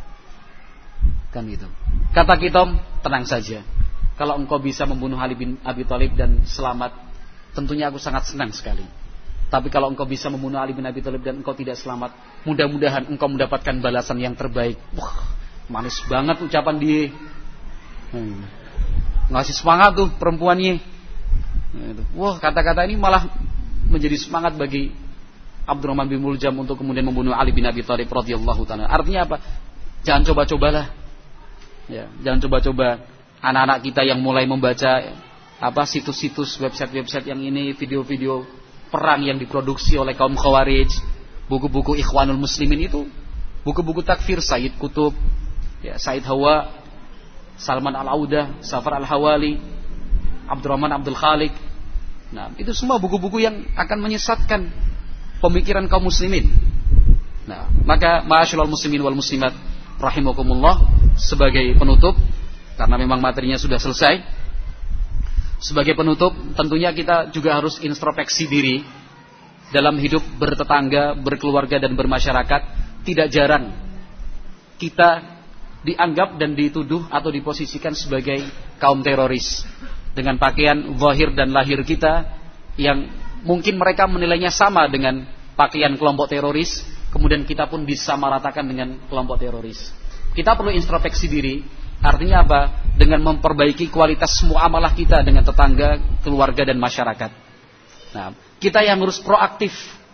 Kan gitu. Kata Kitom, tenang saja. Kalau engkau bisa membunuh Ali bin Abi Thalib dan selamat, tentunya aku sangat senang sekali. Tapi kalau engkau bisa membunuh Ali bin Abi Thalib dan engkau tidak selamat, mudah-mudahan engkau mendapatkan balasan yang terbaik. Wah, manis banget ucapan dia. Hmm. Ngasih semangat tuh perempuannya. Wah, kata-kata ini malah menjadi semangat bagi Abdurrahman bin Muljam untuk kemudian membunuh Ali bin Abi Thalib radhiyallahu ta'ala. Artinya apa? Jangan coba-cobalah. Ya, jangan coba-coba. Anak-anak kita yang mulai membaca apa situs-situs, website-website yang ini, video-video perang yang diproduksi oleh kaum Khawarij, buku-buku Ikhwanul Muslimin itu, buku-buku takfir Sayyid Qutb, ya, Said Hawa, Salman Al-Audah, Safar Al-Hawali, Abdurrahman Abdul Khaliq. Nah, itu semua buku-buku yang akan menyesatkan pemikiran kaum muslimin. Nah, maka ma'asyiral muslimin wal muslimat rahimakumullah, sebagai penutup, karena memang materinya sudah selesai, sebagai penutup tentunya kita juga harus introspeksi diri dalam hidup bertetangga, berkeluarga dan bermasyarakat. Tidak jarang kita dianggap dan dituduh atau diposisikan sebagai kaum teroris dengan pakaian zahir dan lahir kita yang mungkin mereka menilainya sama dengan pakaian kelompok teroris, kemudian kita pun disamaratakan dengan kelompok teroris. Kita perlu introspeksi diri. Artinya apa? Dengan memperbaiki kualitas muamalah kita dengan tetangga, keluarga dan masyarakat. Nah, kita yang harus proaktif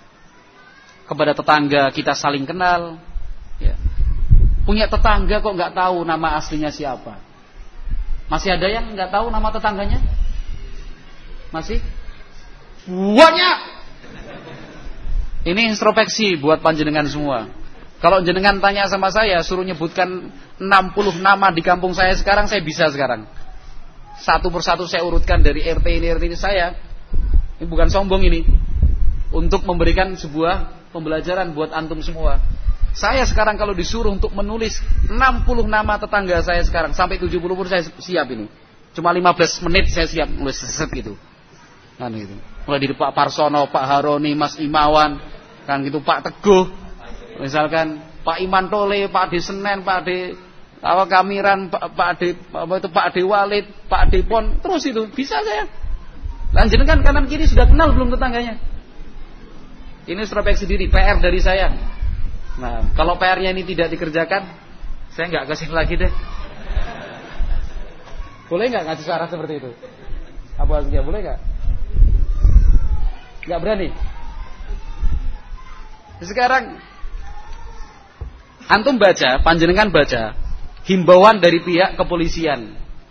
kepada tetangga, kita saling kenal. Ya. Punya tetangga kok nggak tahu nama aslinya siapa? Masih ada yang nggak tahu nama tetangganya? Masih? Banyak. Ini introspeksi buat panjenengan semua. Kalau jenengan tanya sama saya, suruh nyebutkan enam puluh nama di kampung saya sekarang, saya bisa sekarang. Satu persatu saya urutkan dari R T ini, R T ini saya. Ini bukan sombong ini. Untuk memberikan sebuah pembelajaran buat antum semua. Saya sekarang kalau disuruh untuk menulis enam puluh nama tetangga saya sekarang, sampai tujuh puluh pun saya siap ini. Cuma lima belas menit saya siap nulis set gitu. Nah, gitu. Mulai dari Pak Parsono, Pak Haroni, Mas Imawan, Kan gitu Pak Teguh, misalkan Pak Iman Tole, Pak Ade Senen, Pak Ade apa Kamiran, Pak, Pak Ade apa itu Pak Ade Walid, Pak Ade Pon, terus itu bisa saya. Lanjut kan kanan kiri sudah kenal belum tetangganya? Ini introspeksi diri, P R dari saya. Nah, kalau P R-nya ini tidak dikerjakan, saya nggak kesini lagi deh. Boleh nggak ngasih saran seperti itu? Abu Azkia, boleh nggak? Nggak berani. Sekarang antum baca, panjenengan baca himbauan dari pihak kepolisian.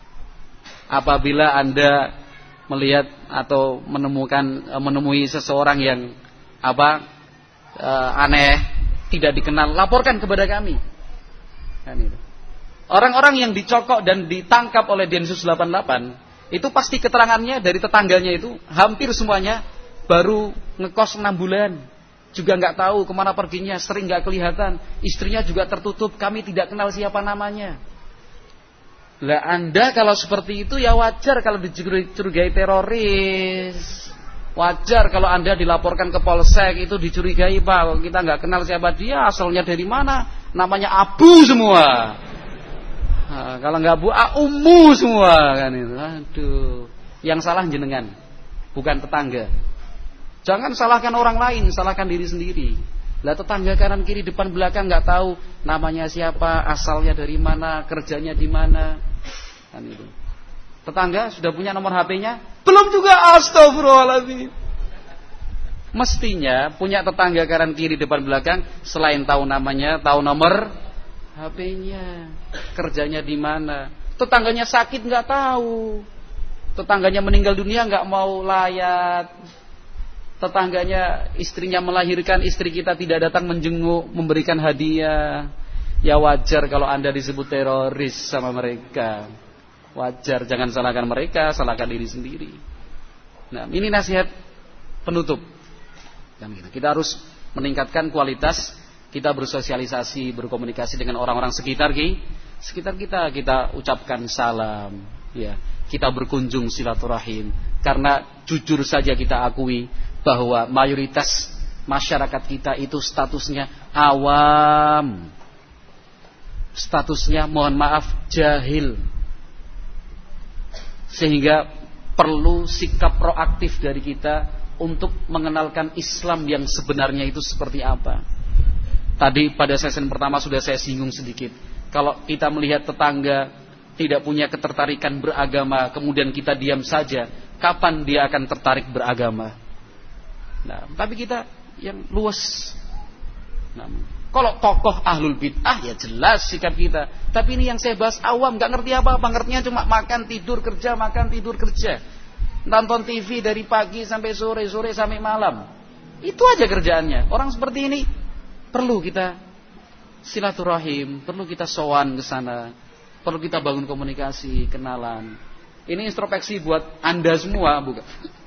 Apabila Anda melihat atau menemukan menemui seseorang yang apa e, aneh, tidak dikenal, laporkan kepada kami. Kan itu. Orang-orang yang dicokok dan ditangkap oleh Densus delapan puluh delapan itu pasti keterangannya dari tetangganya itu hampir semuanya baru ngekos enam bulan. Juga nggak tahu kemana perginya, sering nggak kelihatan, istrinya juga tertutup, kami tidak kenal siapa namanya. Lah Anda kalau seperti itu ya wajar kalau dicurigai teroris, wajar kalau Anda dilaporkan ke polsek itu dicurigai Pak, kita nggak kenal siapa dia, asalnya dari mana, namanya Abu semua. Nah, kalau nggak Bu, ah, Ummu semua kan itu. Aduh, yang salah jenengan, bukan tetangga. Jangan salahkan orang lain, salahkan diri sendiri. Lah tetangga kanan kiri depan belakang nggak tahu namanya siapa, asalnya dari mana, kerjanya di mana. Kan itu. Tetangga sudah punya nomor H P-nya? Belum juga, astagfirullahaladzim. Mestinya punya tetangga kanan kiri depan belakang, selain tahu namanya, tahu nomor H P-nya, kerjanya di mana. Tetangganya sakit nggak tahu, tetangganya meninggal dunia nggak mau layat. Tetangganya istrinya melahirkan, istri kita tidak datang menjenguk, memberikan hadiah. Ya wajar kalau Anda disebut teroris sama mereka. Wajar, jangan salahkan mereka, salahkan diri sendiri. Nah, ini nasihat penutup. Dan kita harus meningkatkan kualitas kita bersosialisasi, berkomunikasi dengan orang-orang sekitar sekitar kita. Kita ucapkan salam, ya. Kita berkunjung silaturahim. Karena jujur saja kita akui bahwa mayoritas masyarakat kita itu statusnya awam, statusnya mohon maaf jahil, sehingga perlu sikap proaktif dari kita untuk mengenalkan Islam yang sebenarnya itu seperti apa. Tadi pada sesi pertama sudah saya singgung sedikit, kalau kita melihat tetangga tidak punya ketertarikan beragama, kemudian kita diam saja, kapan dia akan tertarik beragama? Nah, tapi kita yang luas. Nah, kalau tokoh ahlul bid'ah ya jelas sikap kita. Tapi ini yang saya bahas awam, nggak ngerti apa-apa, ngertinya cuma makan tidur kerja, makan tidur kerja, nonton T V dari pagi sampai sore, sore sampai malam. Itu aja kerjaannya. Orang seperti ini perlu kita silaturahim, perlu kita sowan ke sana, perlu kita bangun komunikasi, kenalan. Ini introspeksi buat Anda semua, bukan?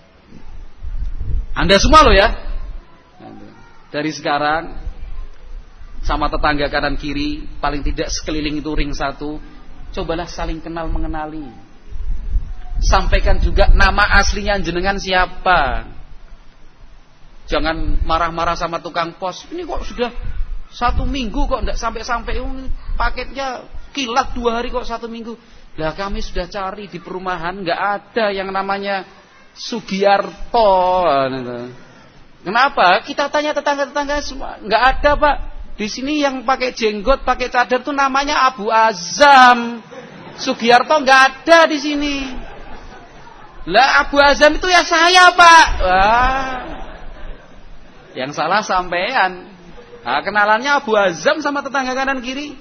Anda semua loh ya. Dari sekarang sama tetangga kanan kiri, paling tidak sekeliling itu ring satu, cobalah saling kenal mengenali. Sampaikan juga nama aslinya jenengan siapa. Jangan marah-marah sama tukang pos. Ini kok sudah satu minggu kok tidak sampai-sampai, paketnya kilat dua hari kok satu minggu. Lah kami sudah cari di perumahan, nggak ada yang namanya Sugiarto. Kenapa? Kita tanya tetangga-tetangga semua, nggak ada Pak. Di sini yang pakai jenggot, pakai cadar tuh namanya Abu Azam. Sugiarto nggak ada di sini. Lah Abu Azam itu ya saya Pak. Wah, yang salah sampean. Nah, kenalannya Abu Azam sama tetangga kanan kiri.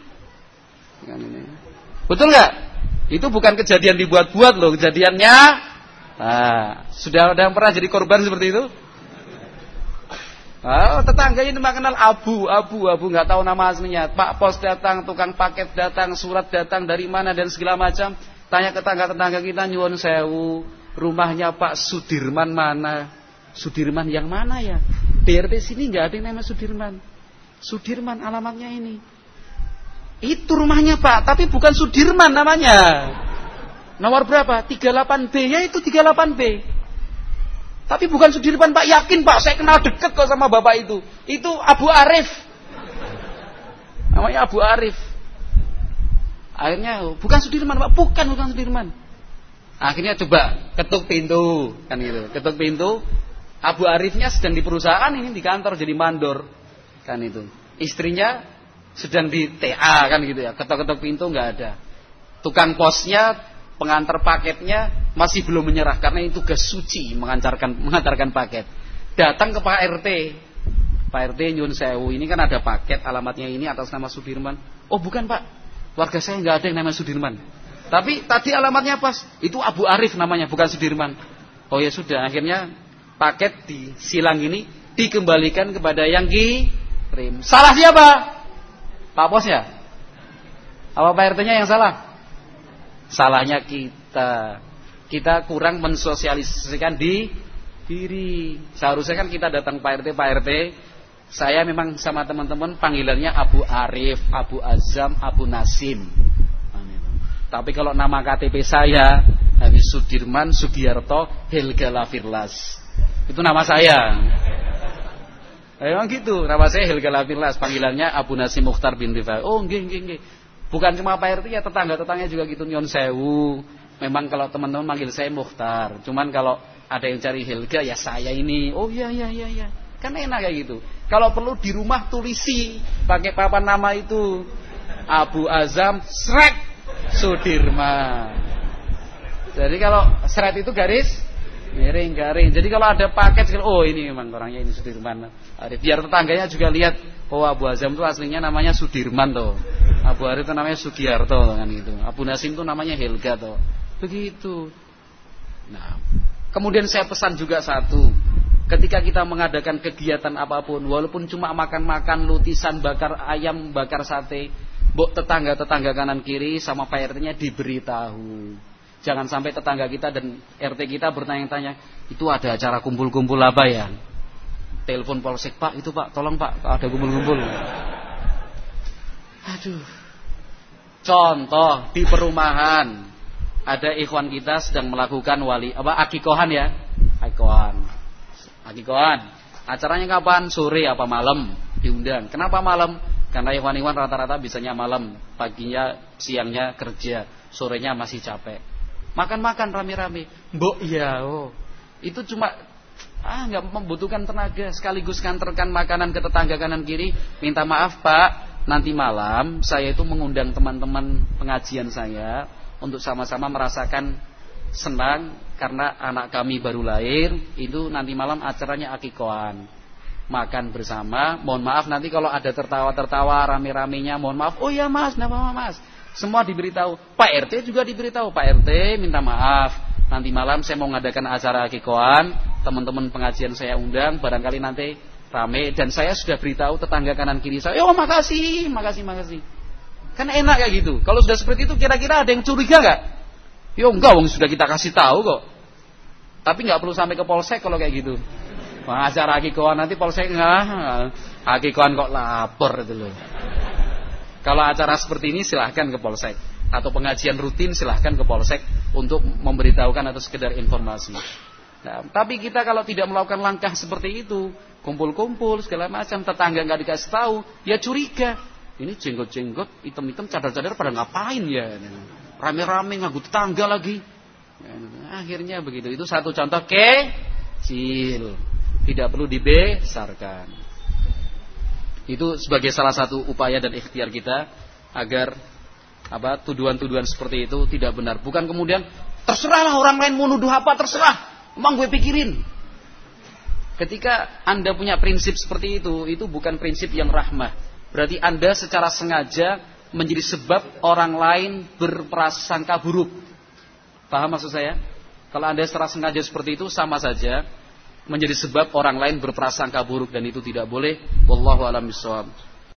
Betul nggak? Itu bukan kejadian dibuat-buat loh, kejadiannya. Nah, sudah ada yang pernah jadi korban seperti itu? Oh, tetangga ini mengenal Abu, Abu, Abu nggak tahu nama aslinya. Pak pos datang, tukang paket datang, surat datang dari mana dan segala macam. Tanya ke tetangga-tetangga kita, nyuwun sewu, rumahnya Pak Sudirman mana? Sudirman yang mana ya? D R T sini nggak ada yang nama Sudirman. Sudirman alamatnya ini. Itu rumahnya Pak, tapi bukan Sudirman namanya. Nomor berapa? tiga puluh delapan B, ya itu tiga puluh delapan B. Tapi bukan Sudirman Pak, yakin Pak, saya kenal dekat kok sama bapak itu. Itu Abu Arif. Namanya Abu Arif. Akhirnya bukan Sudirman Pak, bukan bukan Sudirman. Akhirnya coba ketuk pintu, kan gitu. Ketuk pintu, Abu Arifnya sedang di perusahaan ini, di kantor jadi mandor, kan itu. Istrinya sedang di T A, kan gitu ya. Ketuk-ketuk pintu nggak ada. Tukang posnya, pengantar paketnya masih belum menyerah karena itu tugas suci mengantarkan mengantarkan paket. Datang ke Pak R T. Pak R T nyun sewu, ini kan ada paket alamatnya ini atas nama Sudirman. Oh bukan Pak, warga saya nggak ada yang namanya Sudirman. Tapi tadi alamatnya pas, itu Abu Arif namanya, bukan Sudirman. Oh ya sudah, akhirnya paket di silang ini dikembalikan kepada yang kirim. Salah siapa? Pak Pos ya? Apa Pak R T-nya yang salah? Salahnya kita. Kita kurang mensosialisasikan di diri. Seharusnya kan kita datang Pak R T, Pak R T, saya memang sama teman-teman panggilannya Abu Arif, Abu Azam, Abu Nasim. Tapi kalau nama K T P saya Habis Sudirman Sugiarto Helga Lafirlas, itu nama saya. Memang gitu, nama saya Helga Lafirlas, panggilannya Abu Nasim Mukhtar bin Rifai. Oh nggih nggih nggih. Bukan cuma Pak R T ya, tetangga-tetangganya juga gitu, nyon sewu. Memang kalau teman-teman manggil saya Mukhtar, cuman kalau ada yang cari Helga ya saya ini. Oh iya iya iya iya. Kan enak kayak gitu. Kalau perlu di rumah tulisi pakai papan nama itu. Abu Azam Srek Sudirman. Jadi kalau seret itu garis miring garing. Jadi kalau ada paket, oh ini memang orangnya ini Sudirman. Biar tetangganya juga lihat, oh Abu Azam itu aslinya namanya Sudirman toh. Abu Arif itu namanya Sugiarto kan gitu. Abu Nasim itu namanya Helga toh. Begitu. Nah, kemudian saya pesan juga satu. Ketika kita mengadakan kegiatan apapun, walaupun cuma makan-makan lutisan, bakar ayam, bakar sate, mbok tetangga-tetangga kanan kiri sama Pak R T-nya diberitahu. Jangan sampai tetangga kita dan R T kita bertanya-tanya, itu ada acara kumpul-kumpul apa ya? Telepon polsek, Pak, itu Pak, tolong Pak, ada kumpul-kumpul. Aduh. Contoh di perumahan ada ikhwan kita sedang melakukan wali apa akikohan ya? Akikohan. Akikohan. Acaranya kapan? Sore apa malam? Diundang. Kenapa malam? Karena ikhwan-ikhwan rata-rata bisanya malam, paginya siangnya kerja, sorenya masih capek. Makan-makan rame-rame. Mbok iya, oh. Itu cuma ah enggak membutuhkan tenaga, sekaligus nganterkan makanan ke tetangga kanan kiri. Minta maaf Pak, nanti malam saya itu mengundang teman-teman pengajian saya untuk sama-sama merasakan senang karena anak kami baru lahir. Itu nanti malam acaranya akikohan, makan bersama. Mohon maaf nanti kalau ada tertawa-tertawa rame-ramenya, mohon maaf. Oh ya Mas, enggak apa-apa Mas. Semua diberitahu. Pak R T juga diberitahu. Pak R T minta maaf, nanti malam saya mau mengadakan acara akikohan, teman-teman pengajian saya undang, barangkali nanti rame. Dan saya sudah beritahu tetangga kanan kiri saya. Oh makasih, makasih, makasih. Kan enak kayak gitu. Kalau sudah seperti itu kira-kira ada yang curiga gak? Yo enggak, wong sudah kita kasih tahu kok. Tapi nggak perlu sampai ke polsek kalau kayak gitu. Wah, acara akikohan nanti polsek enggak. Akikohan kok lapor itu loh. Kalau acara seperti ini silahkan ke polsek, atau pengajian rutin silahkan ke polsek untuk memberitahukan atau sekedar informasi. Nah, tapi kita kalau tidak melakukan langkah seperti itu, kumpul-kumpul segala macam, tetangga nggak dikasih tahu, ya curiga. Ini jenggot-jenggot, hitam-hitam, cadar-cadar pada ngapain ya? Rame-rame nganggu tetangga lagi. Akhirnya begitu. Itu satu contoh kecil, tidak perlu dibesarkan. Itu sebagai salah satu upaya dan ikhtiar kita agar apa tuduhan-tuduhan seperti itu tidak benar. Bukan kemudian terserahlah orang lain mau nuduh apa, terserah, emang gue pikirin. Ketika Anda punya prinsip seperti itu, itu bukan prinsip yang rahmah. Berarti Anda secara sengaja menjadi sebab orang lain berprasangka buruk. Paham maksud saya? Kalau Anda secara sengaja seperti itu, sama saja menjadi sebab orang lain berprasangka buruk, dan itu tidak boleh. Wallahu a'lam bishawab.